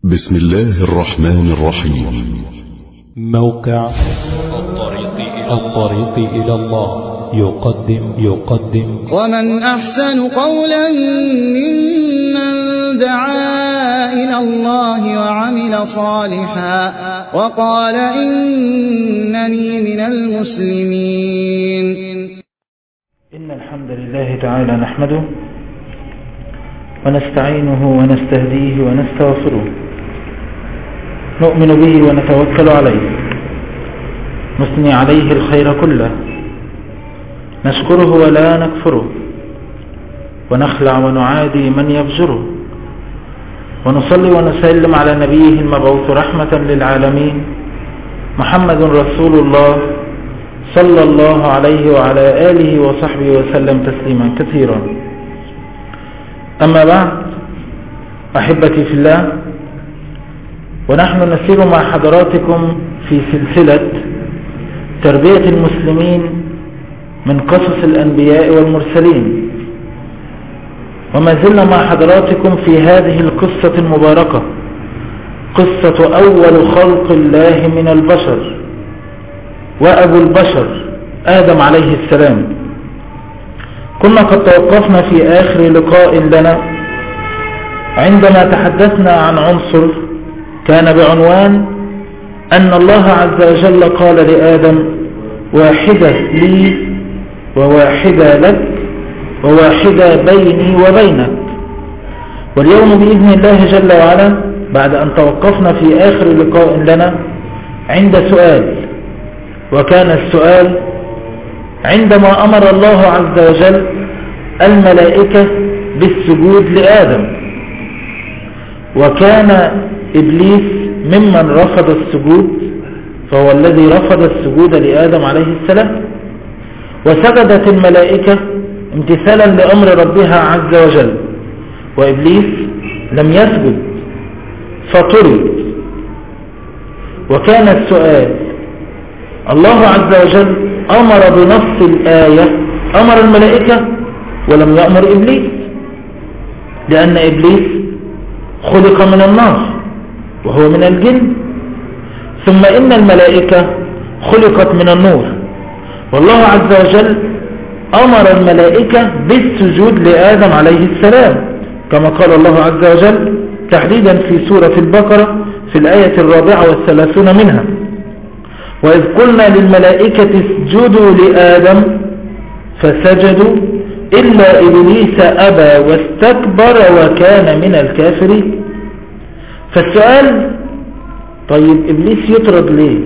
بسم الله الرحمن الرحيم. موقع الطريق إلى الله يقدم ومن أحسن قولا ممن دعا إلى الله وعمل صالحا وقال إنني من المسلمين. إن الحمد لله تعالى نحمده ونستعينه ونستهديه ونستغفره، نؤمن به ونتوكل عليه، نثني عليه الخير كله، نشكره ولا نكفره، ونخلع ونعادي من يفجره، ونصلي ونسلم على نبيه المبعوث رحمة للعالمين محمد رسول الله صلى الله عليه وعلى آله وصحبه وسلم تسليما كثيرا. أما بعد، أحبتي في الله، ونحن نسير مع حضراتكم في سلسلة تربية المسلمين من قصص الأنبياء والمرسلين، وما زلنا مع حضراتكم في هذه القصة المباركة، قصة أول خلق الله من البشر وأبو البشر آدم عليه السلام. كنا قد توقفنا في آخر لقاء لنا عندما تحدثنا عن عنصر كان بعنوان أن الله عز وجل قال لآدم: واحدة لي وواحدة لك وواحدة بيني وبينك. واليوم بإذن الله جل وعلا، بعد أن توقفنا في آخر لقاء لنا عند سؤال، وكان السؤال عندما أمر الله عز وجل الملائكة بالسجود لآدم، وكان إبليس ممن رفض السجود، فهو الذي رفض السجود لآدم عليه السلام، وسجدت الملائكة امتثالا لأمر ربها عز وجل، وإبليس لم يسجد فطرد. وكان السؤال: الله عز وجل أمر بنص الآية، أمر الملائكة ولم يأمر إبليس، لأن إبليس خلق من النار وهو من الجن، ثم إن الملائكة خلقت من النور. والله عز وجل أمر الملائكة بالسجود لآدم عليه السلام، كما قال الله عز وجل تحديدا في سورة البقرة في الآية 34 منها: وإذ قلنا للملائكة اسجدوا لآدم فسجدوا إلا إبليس أبى واستكبر وكان من الكافرين. فالسؤال: طيب إبليس يطرد ليه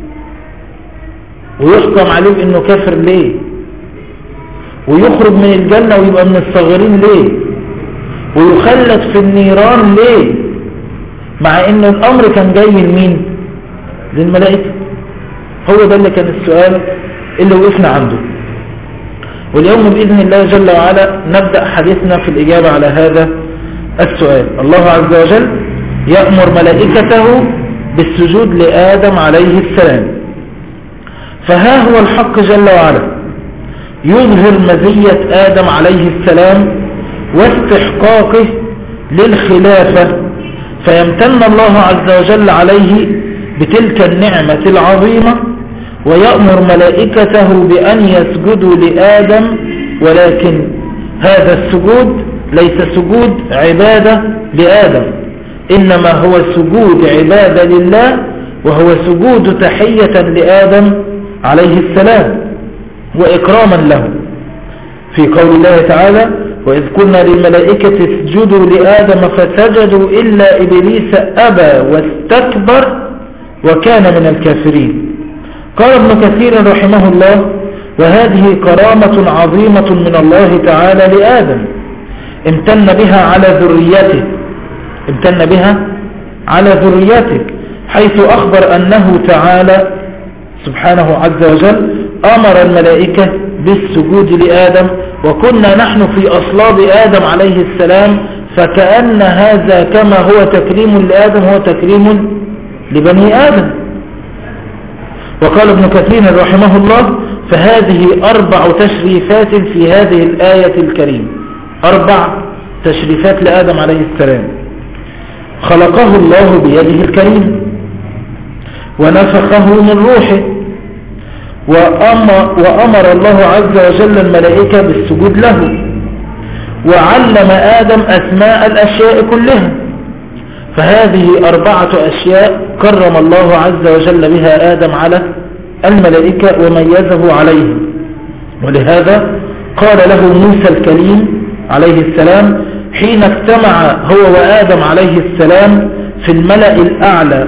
ويحكم عليه بأنه كافر ليه ويخرج من الجنة ويبقى من الصغيرين ليه ويخلد في النيران ليه، مع أن الأمر كان جاي من مين؟ للملائكة. هو ده اللي كان السؤال اللي وقفنا عنده. واليوم بإذن الله جل وعلا نبدأ حديثنا في الإجابة على هذا السؤال. الله عز وجل يأمر ملائكته بالسجود لآدم عليه السلام، فها هو الحق جل وعلا يظهر مزية آدم عليه السلام واستحقاقه للخلافة، فيمتن الله عز وجل عليه بتلك النعمة العظيمة ويأمر ملائكته بأن يسجدوا لآدم. ولكن هذا السجود ليس سجود عبادة لآدم، إنما هو سجود عبادة لله، وهو سجود تحية لآدم عليه السلام وإكراما له، في قول الله تعالى: وإذ قلنا للملائكة اسجدوا لآدم فسجدوا إلا إبليس أبى واستكبر وكان من الكافرين. قال ابن كثير رحمه الله: وهذه كرامة عظيمة من الله تعالى لآدم امتن بها على ذريته، حيث أخبر أنه تعالى سبحانه عز وجل أمر الملائكة بالسجود لآدم، وكنا نحن في أصلاب آدم عليه السلام، فكأن هذا كما هو تكريم لآدم هو تكريم لبني آدم. وقال ابن كثير رحمه الله: فهذه 4 تشريفات في هذه الآية الكريمة، 4 تشريفات لآدم عليه السلام. خلقه الله بيده الكريمة ونفخه من روحه، وأمر الله عز وجل الملائكة بالسجود له، وعلم آدم أسماء الأشياء كلها. فهذه 4 أشياء كرم الله عز وجل بها آدم على الملائكة وميزه عليهم. ولهذا قال له موسى الكليم عليه السلام حين اجتمع هو وآدم عليه السلام في الملأ الأعلى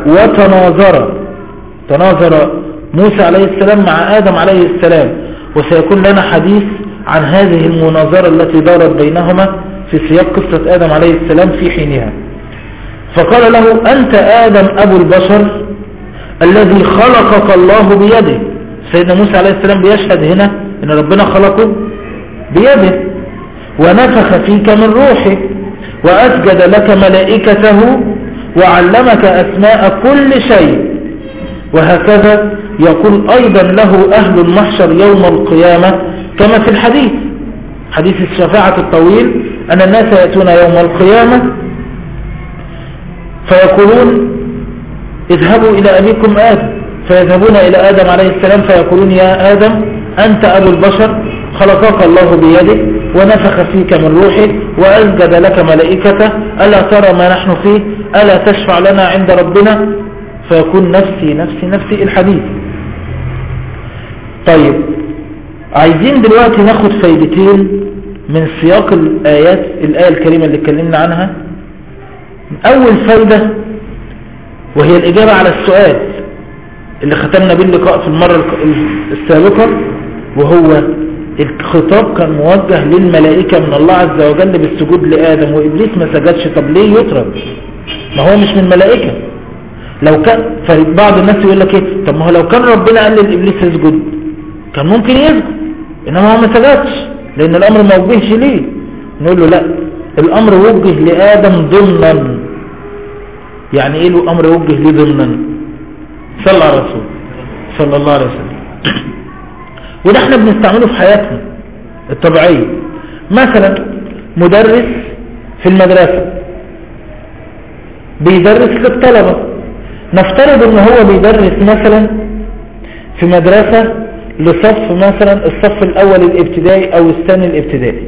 تناظر موسى عليه السلام مع آدم عليه السلام، وسيكون لنا حديث عن هذه المناظرة التي دارت بينهما في سياق قصة آدم عليه السلام في حينها. فقال له أنت آدم أبو البشر الذي خلقك الله بيده. سيدنا موسى عليه السلام بيشهد هنا أن ربنا خلقه بيده، ونفخ فيك من روحه، وأسجد لك ملائكته، وعلمك أسماء كل شيء. وهكذا يقول أيضا له أهل المحشر يوم القيامة كما في الحديث، حديث الشفاعة الطويل، أن الناس يأتون يوم القيامة فيقولون اذهبوا إلى أبيكم آدم، فيذهبون إلى آدم عليه السلام فيقولون يا آدم أنت أبو البشر، خلقك الله بيده ونفخ فيك من روحه وأسجد لك ملائكته، ألا ترى ما نحن فيه؟ ألا تشفع لنا عند ربنا؟ فيكون نفسي نفسي نفسي الحديث. طيب، عايزين دلوقتي ناخد فايدتين من سياق الآية الكريمة اللي اتكلمنا عنها. أول فايدة وهي الإجابة على السؤال اللي ختمنا به اللقاء في المرة السابقة، وهو الخطاب كان موجه للملائكة من الله عز وجل بالسجود لآدم، وإبليس ما سجدش. طب ليه يترك؟ ما هو مش من الملائكة. لو كان فبعض الناس يقول لك ايه، طب ما هو لو كان ربنا قال للإبليس يسجد كان ممكن يسجد، إنما هو ما سجدش لأن الأمر ما وجهش ليه. نقول له لا، الأمر وجه لآدم ضمنا. يعني ايه الأمر وجه ليه ضمنا؟ صلى على الرسول صلى الله عليه وسلم. وده احنا بنستعمله في حياتنا الطبيعية. مثلا مدرس في المدرسة بيدرس للطلبة، نفترض ان هو بيدرس مثلا في مدرسة لصف مثلا الصف الاول الابتدائي او الثاني الابتدائي.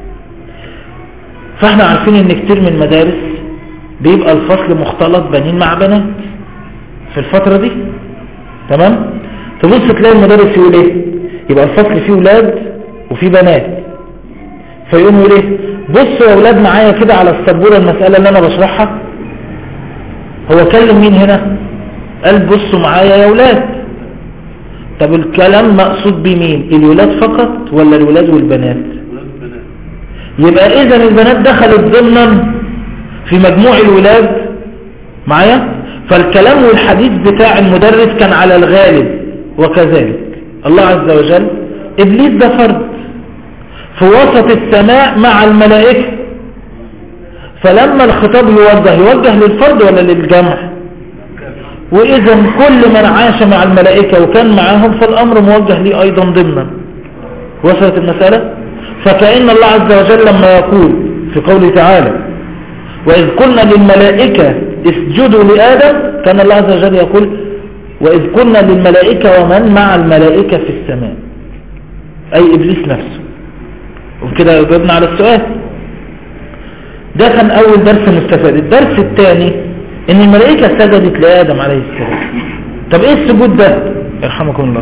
فاحنا عارفين ان كتير من المدارس بيبقى الفصل مختلط بنين مع بنات في الفترة دي، تمام؟ تبص تلاقي المدرس يقول ايه؟ يبقى الفصل فيه ولاد وفيه بنات، فيقوم يقول ايه؟ بصوا يا ولاد معايا كده على السبورة المسألة اللي انا بشرحها. هو كلم مين هنا؟ قال بصوا معايا يا ولاد. طب الكلام مقصود بمين؟ الولاد فقط ولا الولاد والبنات؟ يبقى اذا البنات دخلت ضمنا في مجموع الولاد معايا. فالكلام والحديث بتاع المدرس كان على الغالب. وكذلك الله عز وجل إبليس ده فرد في وسط السماء مع الملائكة، فلما الخطاب يوجه للفرد ولا للجمع؟ وإذا كل من عاش مع الملائكة وكان معاهم فالأمر موجه لي أيضا ضمنا. وصلت المسألة؟ فكأن الله عز وجل لما يقول في قوله تعالى وإذ قلنا للملائكة اسجدوا لآدم، كان الله عز وجل يقول وإذ قلنا للملائكة ومن مع الملائكة في السماء، أي إبليس نفسه. وكده جبنا على السؤال. ده كان أول درس مستفاد. الدرس الثاني إن الملائكة سجدت لآدم عليه السلام. طب إيه السجود ده؟ يرحمكم الله.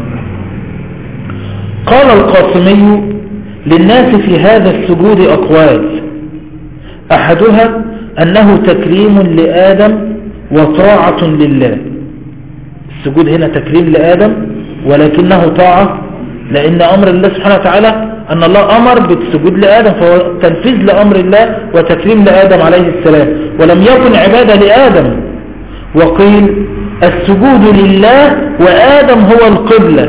قال القاسمي للناس في هذا السجود أقوال، أحدها أنه تكريم لآدم وطاعة لله. السجود هنا تكريم لآدم ولكنه طاعة، لأن أمر الله سبحانه وتعالى أن الله أمر بالسجود لآدم، فهو تنفيذ لأمر الله وتكريم لآدم عليه السلام، ولم يكن عبادة لآدم. وقيل السجود لله وآدم هو القبلة،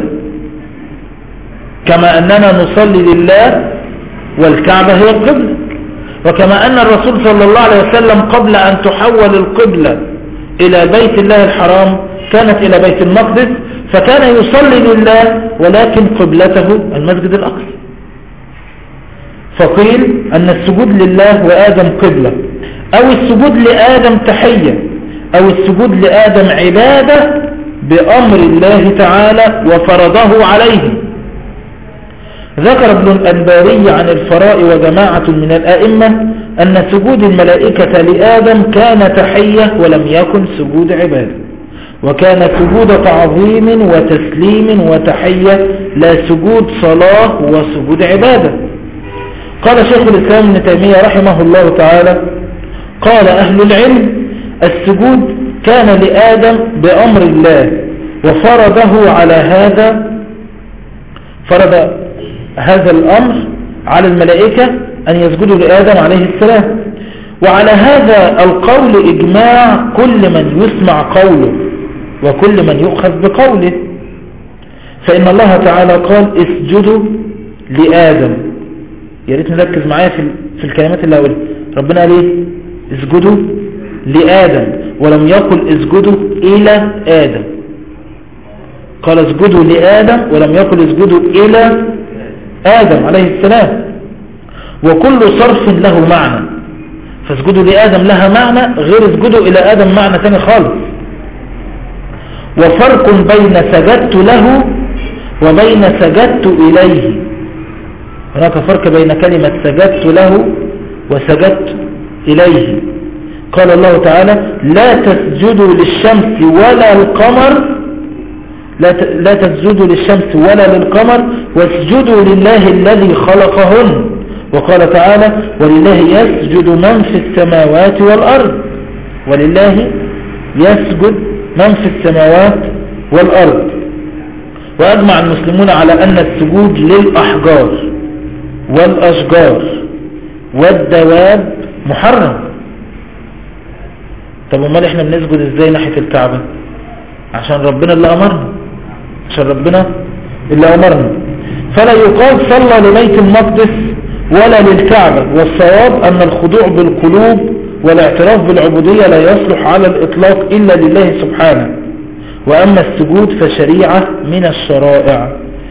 كما أننا نصلي لله والكعبة هي القبلة، وكما أن الرسول صلى الله عليه وسلم قبل أن تحول القبلة إلى بيت الله الحرام كانت إلى بيت المقدس، فكان يصلي لله ولكن قبلته المسجد الأقصى. فقيل أن السجود لله وآدم قبلة، أو السجود لآدم تحية، أو السجود لآدم عبادة بأمر الله تعالى وفرضه عليه. ذكر ابن الأنباري عن الفراء وجماعة من الأئمة أن سجود الملائكة لآدم كان تحية ولم يكن سجود عبادة، وكان سجود تعظيم وتسليم وتحية، لا سجود صلاة وسجود عبادة. قال شيخ الإسلام ابن تيمية رحمه الله تعالى: قال أهل العلم: السجود كان لآدم بأمر الله وفرضه على فرض هذا الأمر على الملائكة أن يسجدوا لآدم عليه السلام. وعلى هذا القول إجماع كل من يسمع قوله وكل من يؤخذ بقوله، فإن الله تعالى قال: اسجدوا لآدم. يا ريت نركز معايا في الكلمات اللي هقولها. ربنا قال ايه؟ اسجدوا لآدم، ولم يقل اسجدوا إلى آدم. قال اسجدوا لآدم ولم يقل اسجدوا إلى آدم عليه السلام. وكل صرف له معنى، فاسجدوا لآدم لها معنى غير اسجدوا إلى آدم معنى ثاني خالص. وفرق بين سجدت له وبين سجدت إليه. هناك فرق بين كلمة سجدت له وسجدت إليه. قال الله تعالى: لا تسجدوا للشمس ولا القمر، لا تسجدوا للشمس ولا للقمر واسجدوا لله الذي خلقهن. وقال تعالى: ولله يسجد من في السماوات والأرض. ولله يسجد من في السماوات والأرض. وأجمع المسلمون على أن السجود للأحجار والأشجار والدواب محرم. طب امال احنا بنسجد ازاي ناحية الكعبة؟ عشان ربنا اللي أمرنا، فلا يقال صلى لبيت المقدس ولا للكعبة. والصواب أن الخضوع بالقلوب والاعتراف بالعبودية لا يصلح على الإطلاق إلا لله سبحانه. وأما السجود فشريعة من الشرائع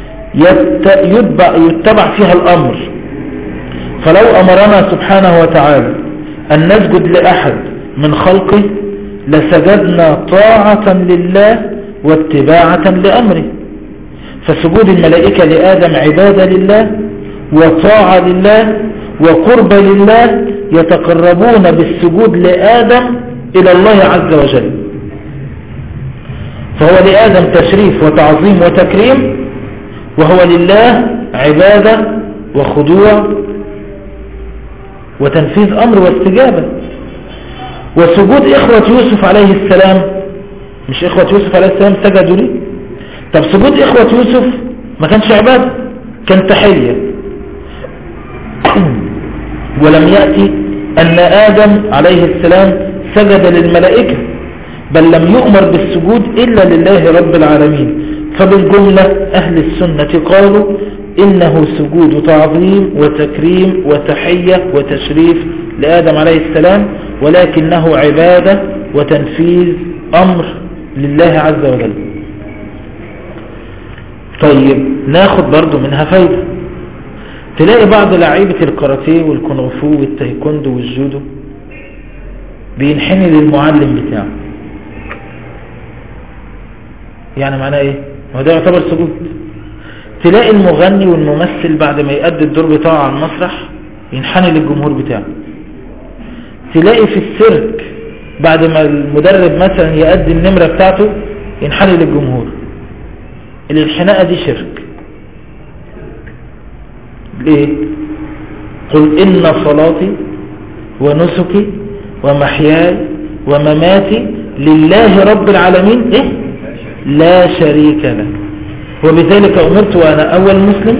يتبع فيها الأمر. فلو أمرنا سبحانه وتعالى أن نسجد لأحد من خلقه لسجدنا طاعة لله واتباعة لأمره. فسجود الملائكة لآدم عبادة لله وطاعة لله وقرب لله، يتقربون بالسجود لآدم إلى الله عز وجل. فهو لآدم تشريف وتعظيم وتكريم، وهو لله عبادة وخضوع وتنفيذ أمر واستجابة. وسجود إخوة يوسف عليه السلام، مش إخوة يوسف عليه السلام سجدوا لي؟ طب سجود إخوة يوسف ما كانش عبادة، كان تحية. ولم يأتي أن آدم عليه السلام سجد للملائكة، بل لم يؤمر بالسجود إلا لله رب العالمين. فبالجملة أهل السنة قالوا إنه سجود تعظيم وتكريم وتحية وتشريف لآدم عليه السلام، ولكنه عبادة وتنفيذ أمر لله عز وجل. طيب ناخد برضو منها فايدة. تلاقي بعض لعيبة الكاراتيه والكونغفو والتايكوندو والجودو بينحني للمعلم بتاعه. يعني معناه ايه؟ هو ده يعتبر سجود. تلاقي المغني والممثل بعد ما يؤدي الدور بتاعه على المسرح ينحني للجمهور بتاعه. تلاقي في السيرك بعد ما المدرب مثلا يؤدي النمرة بتاعته ينحني للجمهور. الانحناء دي شرك. ليه؟ قل إن صلاتي ونسكي ومحياي ومماتي لله رب العالمين إيه؟ لا شريك له وبذلك أمرت وأنا أول مسلم.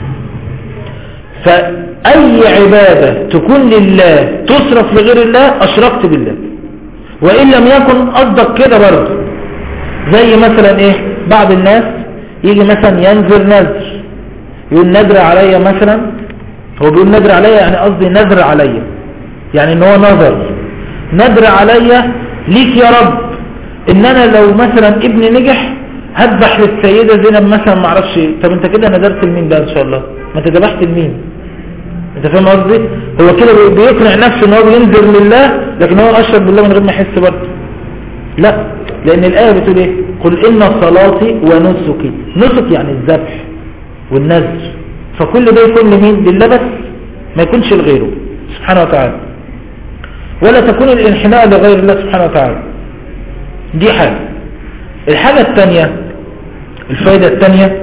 فأي عبادة تكون لله تصرف لغير الله أشركت بالله، وإن لم يكن قصدك كده برضه. زي مثلا إيه؟ بعض الناس يجي مثلا ينذر نذر، يقول نذر عليا مثلا، هو بيقول نذر عليا يعني قصدي نذر عليا، يعني ان هو نذر عليا ليك يا رب ان انا لو مثلا ابني نجح هذبح للسيدة زينب مثلا، ما اعرفش ايه. طب انت كده نذرت لمين بقى؟ ان شاء الله ما انت ذبحت لمين؟ انت فاهم قصدي؟ هو كده بيقنع نفسه ان هو بينذر لله، لكن هو اشرك بالله من غير ما يحس برضه. لا، لان الايه بتقول ايه؟ قل ان صلاتي ونسكي، نسك يعني الذبح والنذر، فكل ده يكون لمين؟ لله بس، ما يكونش لغيره سبحانه وتعالى، ولا تكون الانحناء لغير الله سبحانه وتعالى. دي حاجة. الحاجة الثانية، الفائدة الثانية،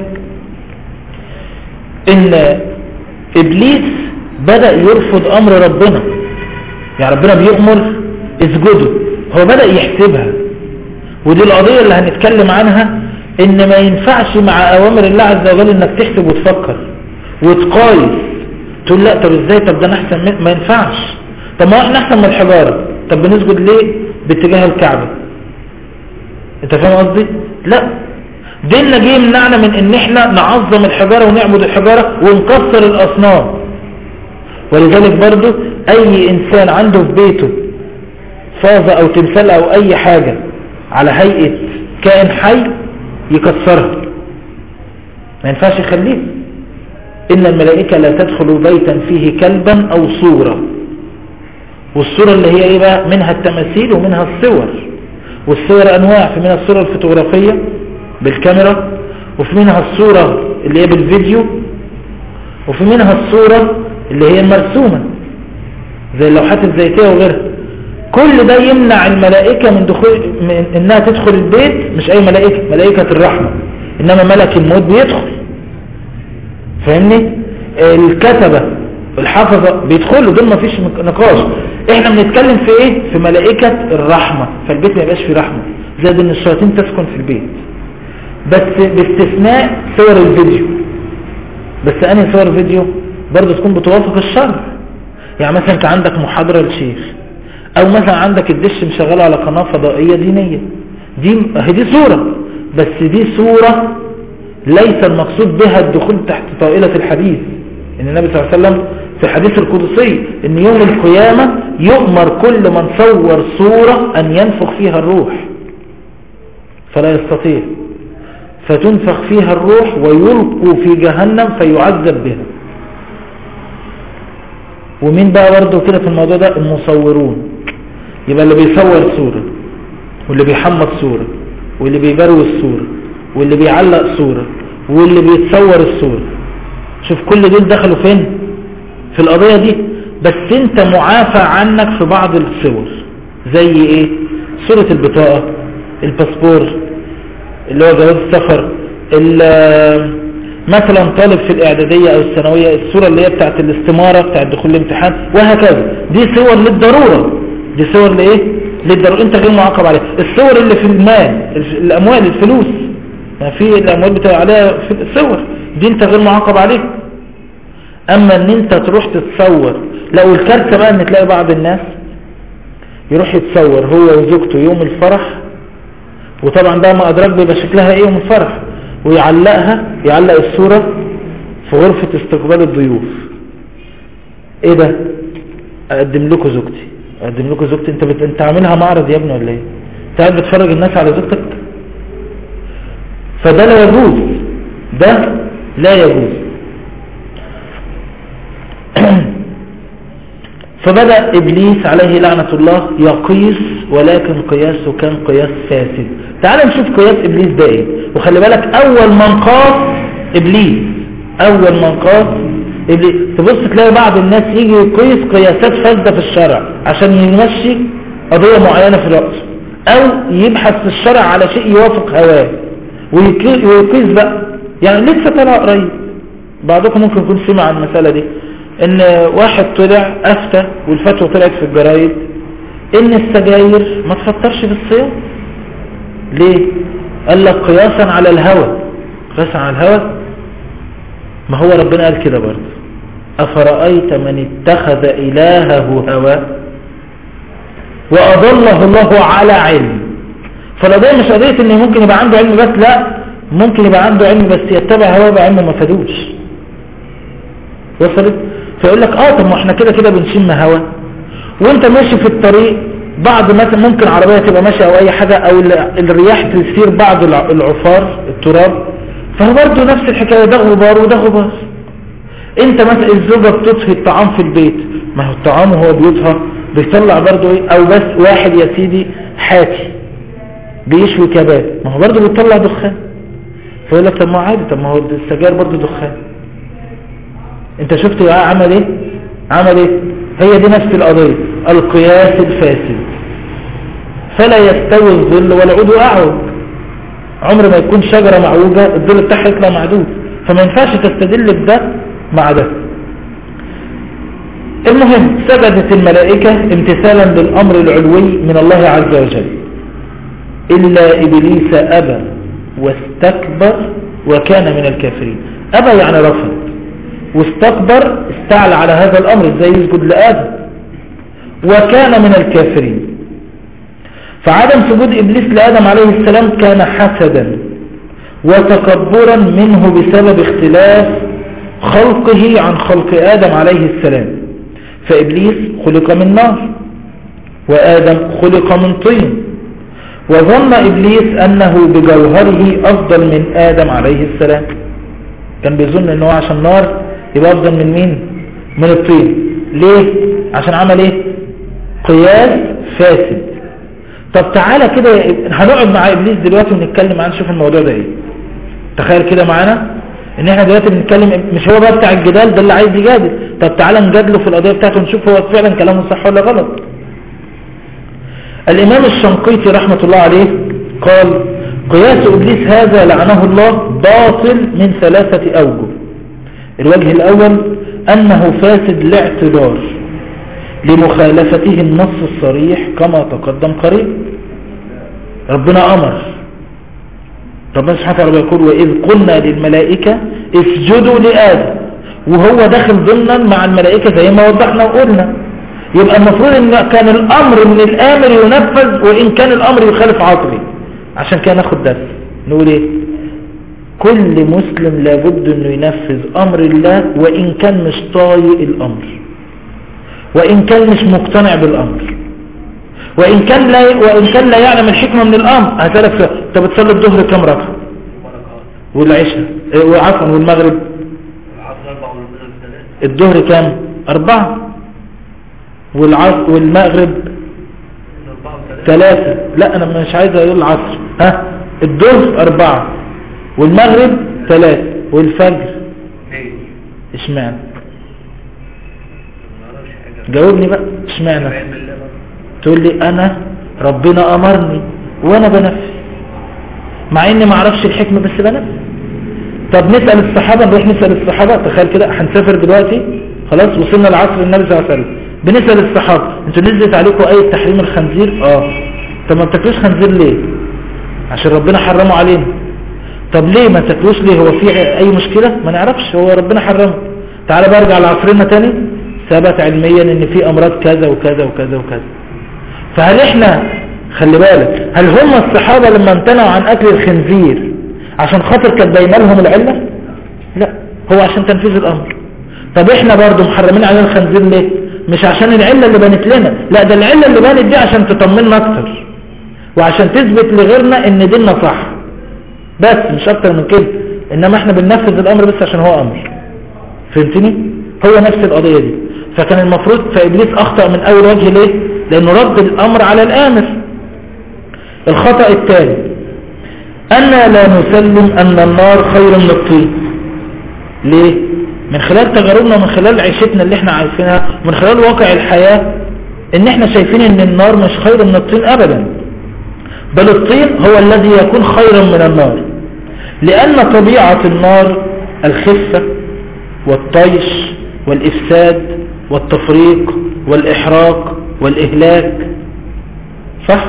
ان ابليس بدأ يرفض امر ربنا. يعني ربنا بيأمر اسجدوا، هو بدأ يحسبها. ودي القضية اللي هنتكلم عنها، ان ما ينفعش مع اوامر الله عز وجل انك تحسب وتفكر وتقايس تقول لا طب ازاي، طب ده انا احسن ما ينفعش. طب ما احنا احسن من الحجارة، طب بنسجد ليه باتجاه الكعبة؟ انت فاهم قصدي؟ لا، ديننا جه يمنعنا من ان احنا نعظم الحجارة ونعبد الحجارة ونكسر الاصنام. ولذلك برضو اي انسان عنده في بيته فازة او تمثال او اي حاجة على هيئة كائن حي يكسرها، ما ينفعش يخليه. ان الملائكة لا تدخل بيتا فيه كلبا او صورة. والصورة اللي هي ايه بقى؟ منها التماثيل ومنها الصور. والصور انواع، في منها الصورة الفوتوغرافية بالكاميرا، وفي منها الصورة اللي هي بالفيديو، وفي منها الصورة اللي هي المرسومة زي اللوحات الزيتية وغيرها. كل ده يمنع الملائكة من دخول، من انها تدخل البيت. مش اي ملائكة، ملائكة الرحمة، انما ملك الموت بيدخل. فاهمني؟ الكتبة الحفظة بيدخلوا، دول ما فيش نقاش. احنا بنتكلم في ايه؟ في ملائكة الرحمة. فالبيت ما يبقاش فيه رحمة، زائد ان الشياطين تسكن في البيت، بس باستثناء صور الفيديو. بس انهي صور فيديو؟ برضه تكون بتوافق الشرع. يعني مثلا انت عندك محاضرة للشيخ، او مثلا عندك الدش مشغله على قناة فضائية دينية، دي صورة، بس دي صورة ليس المقصود بها الدخول تحت طائلة الحديث. ان النبي صلى الله عليه وسلم في الحديث القدسي ان يوم القيامة يؤمر كل من صور صورة ان ينفخ فيها الروح، فلا يستطيع، فتنفخ فيها الروح ويلقوا في جهنم فيعذب بها. ومين بقى برضه كده في الموضوع ده؟ المصورون. يبقى اللي بيصور صورة، واللي بيحمض صورة، واللي بيبروز صورة، واللي بيعلق صورة، واللي بيتصور الصورة. شوف كل دول دخلوا فين في القضية دي. بس انت معافى عنك في بعض الصور، زي ايه؟ صورة البطاقة، الباسبور اللي هو جواز السفر، مثلا طالب في الاعدادية او الثانوية الصورة اللي هي بتاعت الاستمارة بتاعت دخول الامتحان، وهكذا. دي صور للضرورة، دي صور لايه؟ للضرورة، انت غير معاقب عليها. الصور اللي في المال، الاموال، الفلوس، يعني في الاموال بتاع عليها في الصور دي انت غير معاقب عليها. اما ان انت تروح تتصور، لو الكارثة بقى ان تلاقي بعض الناس يروح يتصور هو وزوجته يوم الفرح، وطبعا بقى ما ادراك بيبقى شكلها ايه يوم الفرح، يعلق الصورة في غرفة استقبال الضيوف. ايه ده؟ اقدم لكم زوجتي. انت عاملها معرض يا ابني ولا ايه؟ انت قاعد بتفرج الناس على زوجتك؟ فده لا يجوز، ده لا يجوز. فبدأ إبليس عليه لعنة الله يقيس، ولكن قياسه كان قياس فاسد. تعال نشوف قياس إبليس ده ايه. وخلي بالك أول من قاس إبليس، تبص تلاقي بعض الناس يجي يقيس قياسات فاسدة في الشرع عشان يمشي قضية معينة في رأسه، أو يبحث في الشرع على شيء يوافق هواه ويقيس بقى. يعني لسه طلع قريب، بعضكم ممكن يكون سمع عن المسألة دي، ان واحد طلع افتى، والفتوى طلعت في الجرايد ان السجاير ما تفطرش بالصيام. ليه؟ قال لك قياسا على الهوى. ما هو ربنا قال كده برضه، افرأيت من اتخذ الهه هواه واضله الله على علم. فالقضية مش قضية ان ممكن يبقى عنده علم بس، لا، ممكن يبقى عنده علم بس يتبع هواه بعلم ما فادوش. وصلت؟ فيقول لك طب ما احنا كده بنشم هوا، وانت ماشي في الطريق بعض مثلا ممكن عربية تبقى ماشية او اي حاجة، او الرياح تثير بعض العفار التراب، فهو برضه نفس الحكاية، ده غبار وده غبار. انت مثلا الزوجة بتطهي الطعام في البيت، ما هو الطعام وهو بيطهى بيطلع برضو ايه؟ او بس واحد يا سيدي حاتي بيشوي كباب، ما هو برضو بيطلع دخان، فيقول لك طب ما عادي، طب ما هو السجاير برضو دخان. انت شفت بقى عمل ايه؟ عمل ايه؟ هي دي نفس القضية، القياس الفاسد. فلا يستوي الظل والعود أعوج، عمر ما يكون شجرة معوجة الظل بتاعها يطلع معدود، فما ينفعش تستدل بده مع ده. المهم سجدت الملائكة امتثالا للأمر العلوي من الله عز وجل، إلا إبليس أبى واستكبر وكان من الكافرين. أبى يعني رفض، واستكبر استعلى على هذا الأمر ازاي يسجد لآدم، وكان من الكافرين. فعدم سجود إبليس لآدم عليه السلام كان حسدا وتكبرا منه بسبب اختلاف خلقه عن خلق آدم عليه السلام، فإبليس خلق من نار وآدم خلق من طين، وظن إبليس أنه بجوهره أفضل من آدم عليه السلام، كان بيظن أنه عشان نار يبقى أفضل من مين؟ من الطين. ليه؟ عشان عمل ايه؟ قياس فاسد. طب تعالى كده هنقعد مع إبليس دلوقتي ونتكلم معاه نشوف الموضوع ده ايه. تخيل كده معانا ان احنا دلوقتي بنتكلم، مش هو بقى بتاع الجدال ده اللي عايز يجادل، طب تعالى نجادله في القضية بتاعته ونشوف هو فعلا كلامه صح ولا غلط. الإمام الشنقيطي رحمة الله عليه قال: قياس إبليس هذا لعنه الله باطل من 3 أوجه. الوجه الأول أنه فاسد لاعتذار لمخالفته النص الصريح كما تقدم قريب. ربنا أمر، ربنا سبحانه وتعالى يقول: وإذ قلنا للملائكة اسجدوا لآدم، وهو داخل ضمنا مع الملائكة زي ما وضحنا وقلنا. يبقى المفروض ان كان الأمر من الآمر ينفذ وإن كان الأمر يخالف عقلي. عشان كده ناخد درس نقول ايه؟ كل مسلم لابد انه ينفذ أمر الله وإن كان مش طايق الأمر، وإن كان مش مقتنع بالأمر، وإن كان لا يعلم الحكمة من الأمر. هسألك سؤال: انت بتصلي الظهر كم ركعة؟ والعشاء وعفوا والمغرب؟ الظهر كم؟ 4. والمغرب 3. لا انا مش عايز اقول العصر، الظهر 4 والمغرب 3 والفجر اشمعنى؟ جاوبني بقى اشمعنى؟ تقول لي انا ربنا امرني وانا بنفذ، مع اني ما اعرفش الحكمة بس بنفذ. طب نسأل الصحابة، نروح نسأل الصحابة. تخيل كده هنسافر دلوقتي خلاص، وصلنا العصر النبي صلى الله عليه وسلم، بنسأل الصحابة: انتوا نزلت عليكم آية تحريم الخنزير؟ طب ما بتاكلوش خنزير ليه؟ عشان ربنا حرمه علينا. طب ليه ما تاكلوش ليه؟ هو في اي مشكلة؟ ما نعرفش، هو ربنا حرمه. تعال برجع لعصرنا تاني، ثبت علميا ان في امراض كذا وكذا وكذا وكذا. فهل احنا خلي بالك، هل هم الصحابة لما امتنعوا عن اكل الخنزير عشان خاطر كانت باينه لهم العلة؟ لا، هو عشان تنفيذ الامر. طب احنا برضو محرمين علينا الخنزير ليه؟ مش عشان العلة اللي بانت لنا، لا ده العلة اللي بانت دي عشان تطمنا اكتر وعشان تثبت لغيرنا ان ديننا صح، بس مش اكتر من كده. انما احنا بننفذ الامر بس عشان هو امر. فهمتني؟ هو نفس القضية دي. فكان المفروض فإبليس اخطأ من اول وجه. ليه؟ لانه رد الامر على الامر. الخطأ الثاني: أننا لا نسلم أن النار خير من الطين. ليه؟ من خلال تجاربنا ومن خلال عيشتنا اللي احنا عايشينها ومن خلال واقع الحياة، ان احنا شايفين ان النار مش خير من الطين ابدا، بل الطين هو الذي يكون خيرا من النار، لأن طبيعة النار الخفة والطيش والإفساد والتفريق والإحراق والإهلاك، صح؟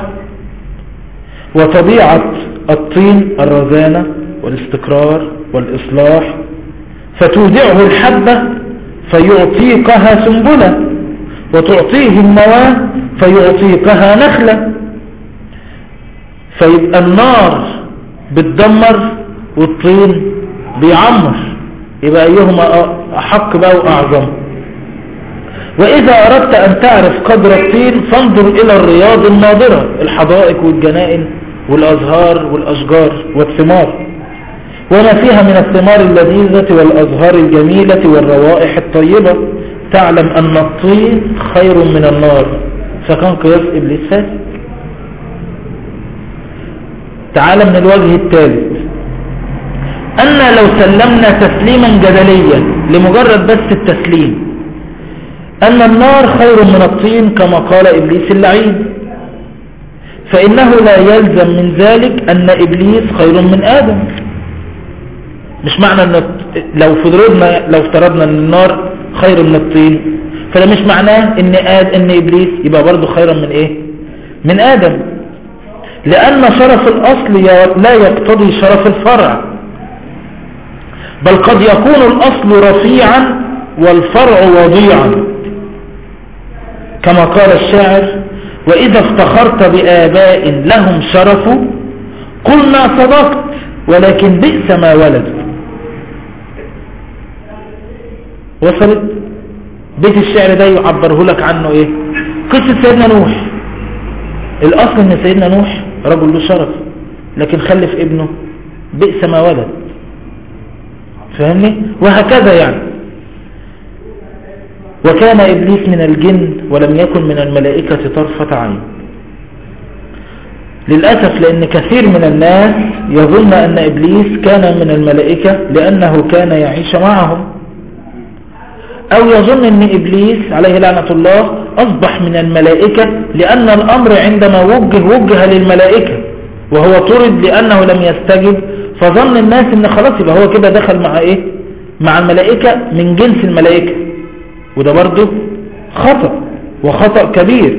وطبيعة الطين الرزانة والاستقرار والإصلاح، فتودعه الحبة فيعطيكها سنبلة، وتعطيه النواة فيعطيكها نخلة. فيبقى النار بتدمر والطين بيعمر، يبقى أيهما أحق بقى وأعظم. وإذا أردت أن تعرف قدر الطين فانظر إلى الرياض الناضرة، الحدائق والجنائن والأزهار والأشجار والثمار. وما فيها من الثمار اللذيذة والأزهار الجميلة والروائح الطيبة، تعلم أن الطين خير من النار، فكان قياس إبليس فاسد. تعال من الوجه الثالث، أن لو سلمنا تسليما جدليا لمجرد بس التسليم أن النار خير من الطين كما قال إبليس اللعين، فإنه لا يلزم من ذلك أن إبليس خير من آدم. مش معنى أن لو افترضنا أن النار خير من الطين، فده مش معناه أن إبليس يبقى برضه خيرا من إيه؟ من آدم، لأن شرف الأصل لا يقتضي شرف الفرع، بل قد يكون الأصل رفيعا والفرع وضيعا، كما قال الشاعر: وإذا افتخرت بآباء لهم شرف قلنا صدقت ولكن بئس ما ولدوا. وصلت؟ بيت الشعر ده يعبره لك عنه ايه؟ قصة سيدنا نوح. الأصل ان سيدنا نوح رجل له شرف، لكن خلف ابنه بئس ما ولد. فهمني؟ وهكذا يعني. وكان إبليس من الجن ولم يكن من الملائكة طرفة عين. للأسف لأن كثير من الناس يظن أن إبليس كان من الملائكة لأنه كان يعيش معهم، أو يظن أن إبليس عليه لعنة الله أصبح من الملائكة لأن الأمر عندما وجه للملائكة وهو طرد لأنه لم يستجب، فظن الناس أن خلاص يبقى هو كده دخل مع إيه؟ مع الملائكة من جنس الملائكة. وده برضه خطأ، وخطأ كبير.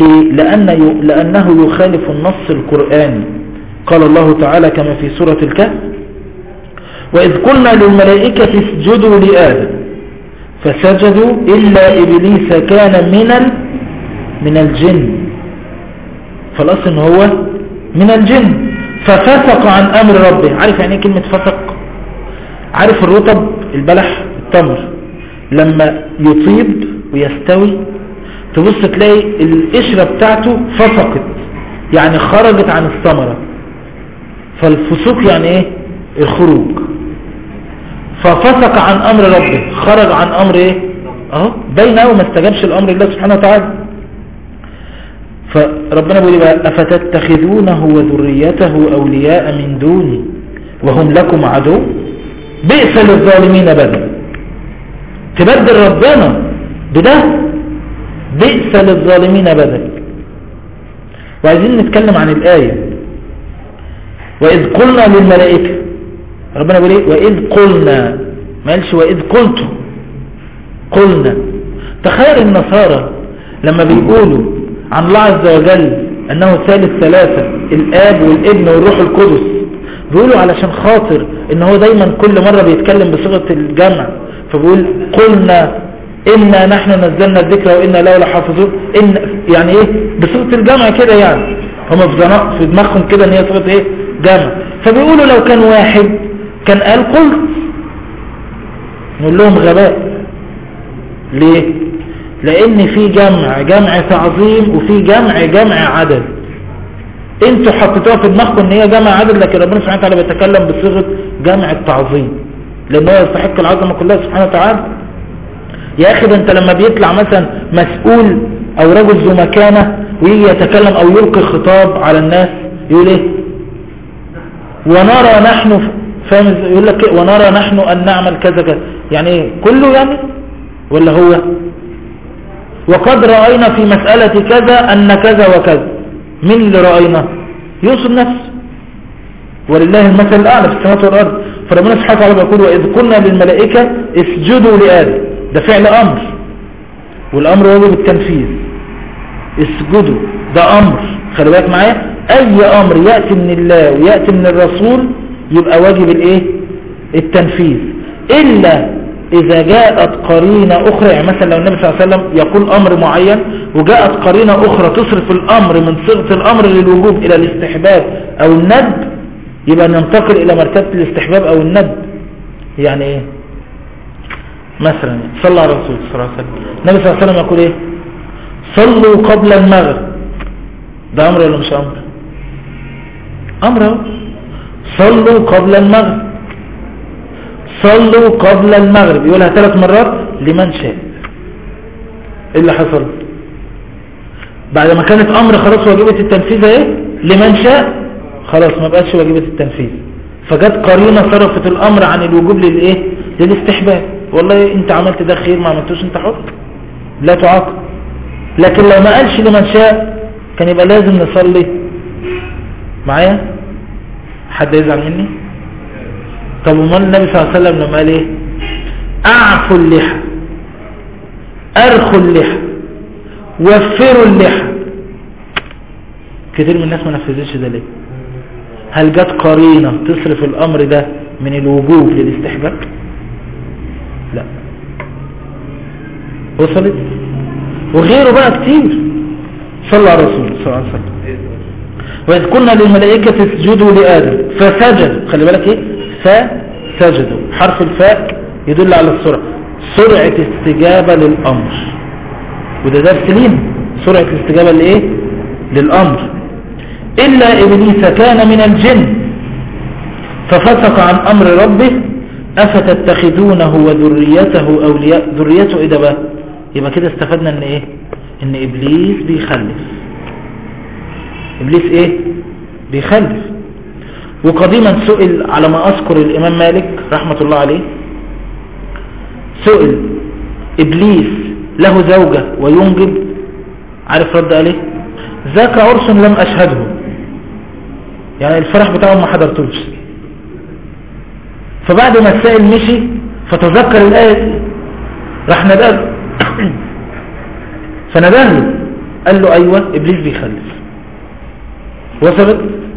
لأنه يخالف النص القرآني. قال الله تعالى كما في سورة الكهف: وإذ قلنا للملائكة اسجدوا لآدم فسجدوا إلا إبليس كان من الجن. فالأصل هو من الجن ففسق عن أمر ربه. عارف يعني ايه كلمة فسق؟ عارف الرطب، البلح، التمر لما يطيب ويستوي تبص تلاقي القشرة بتاعته فسقت، يعني خرجت عن الثمرة. فالفسوق يعني ايه؟ الخروج. ففسق عن امر ربه، خرج عن امر ايه؟ بينه وما استجابش الامر الله سبحانه وتعالى. فربنا بيقول بقى: افتتخذونه وذريته اولياء من دوني وهم لكم عدو بئس للظالمين بدلا. تبدل ربنا بده، بئس للظالمين بدل. وعايزين نتكلم عن الآية: وإذ قلنا للملائكة. ربنا بيقول ايه؟ وإذ قلنا، ما قالش وإذ قلتم، قلنا. تخيل النصارى لما بيقولوا عن الله عز وجل أنه ثالث ثلاثة، الآب والابن والروح القدس، بيقولوا علشان خاطر ان هو دايما كل مرة بيتكلم بصيغة الجمع، فبيقول قلنا إنا نحن نزلنا الذكر وإنا له لحافظون. إن يعني إيه؟ بصيغة الجمع كده يعني. هم في دماغهم كده إن هي صيغة إيه؟ جمع. فبيقولوا لو كان واحد كان قال قلت، نقول لهم غباء. ليه؟ لأن في جمع تعظيم وفي جمع عدد. انتوا حطيتوها في دماغكم ان هي جمع عدد، لكن ربنا سبحانه وتعالى بيتكلم بصيغة جمع التعظيم لأنه يستحق العظمة كلها سبحانه وتعالى. يا أخي ده أنت لما بيطلع مثلا مسؤول أو رجل ذو مكانة ويجي يتكلم أو يلقي خطاب على الناس يقول إيه؟ ونرى نحن، فاهم؟ يقول لك إيه؟ ونرى نحن أن نعمل كذا كذا. يعني إيه؟ كله يعني؟ ولا هو؟ وقد رأينا في مسألة كذا أن كذا وكذا. مين اللي رأينا؟ يوصل نفسه، ولله المثل الأعلى في السماوات والأرض. فربنا سبحانه وتعالى يقول: وإذ قلنا للملائكة اسجدوا لآدم. ده فعل أمر، والأمر واجب التنفيذ. اسجدوا ده أمر، خلي بالك معايا. أي أمر يأتي من الله ويأتي من الرسول يبقى واجب الإيه؟ التنفيذ، إلا إذا جاءت قرينة أخرى. يعني مثلا لو النبي صلى الله عليه وسلم يقول أمر معين وجاءت قرينة أخرى تصرف الأمر من صيغة الأمر للوجوب إلى الاستحباب أو الندب، يبقى ننتقل إلى مرتبة الاستحباب أو الندب. يعني إيه؟ مثلا صلى على الرسول صلى الله عليه وسلم، النبي صلى الله عليه وسلم يقول إيه؟ صلوا قبل المغرب. ده أمر ولا مش أمر؟ أمر. صلوا قبل المغرب. صلوا قبل المغرب، يقولها 3 مرات لمن شاء. ايه اللي حصل بعد ما كانت امر خلاص واجبة التنفيذ ايه لمن شاء؟ خلاص ما بقتش واجبة التنفيذ، فجت قرينة صرفت الامر عن الوجوب للايه للاستحباب. والله انت عملت ده خير، ما عملتوش انت حر لا تعاقب. لكن لو ما قالش لمن شاء كان يبقى لازم نصلي معايا. حد يزعل مني؟ طب امال النبي صلى الله عليه وسلم لما قال ايه؟ اعفوا اللحى، ارخوا اللحى، وفروا اللحى، كتير من الناس ما نفذتش ده ليه؟ هل جت قرينة تصرف الامر ده من الوجوب للاستحباب؟ لا. وصلت؟ وغيره بقى كتير. صلى على رسول صلى الله عليه وسلم. وإذ كنا للملائكة اسجدوا لآدم فسجدوا، خلي بالك ايه فسجدوا، حرف الفاء يدل على السرعة، سرعة استجابة للأمر، وده درس لينا سرعة الاستجابة لإيه للأمر. إلا إبليس كان من الجن ففسق عن أمر ربه أفتتخذونه وذريته أولياء. ذريته إيه ده بقى؟ يبقى كده استفدنا ان ايه ان إبليس بيخلف. إبليس ايه بيخلف. وقديما سئل على ما أذكر الإمام مالك رحمة الله عليه، سئل إبليس له زوجة وينجب، عارف رد عليه؟ ذاك عرس لم أشهده، يعني الفرح بتاعهم ما حضرتوش. فبعد ما السائل مشي فتذكر الآية راح نداه فنداه له قال له أيوة إبليس بيخلف. وصلت؟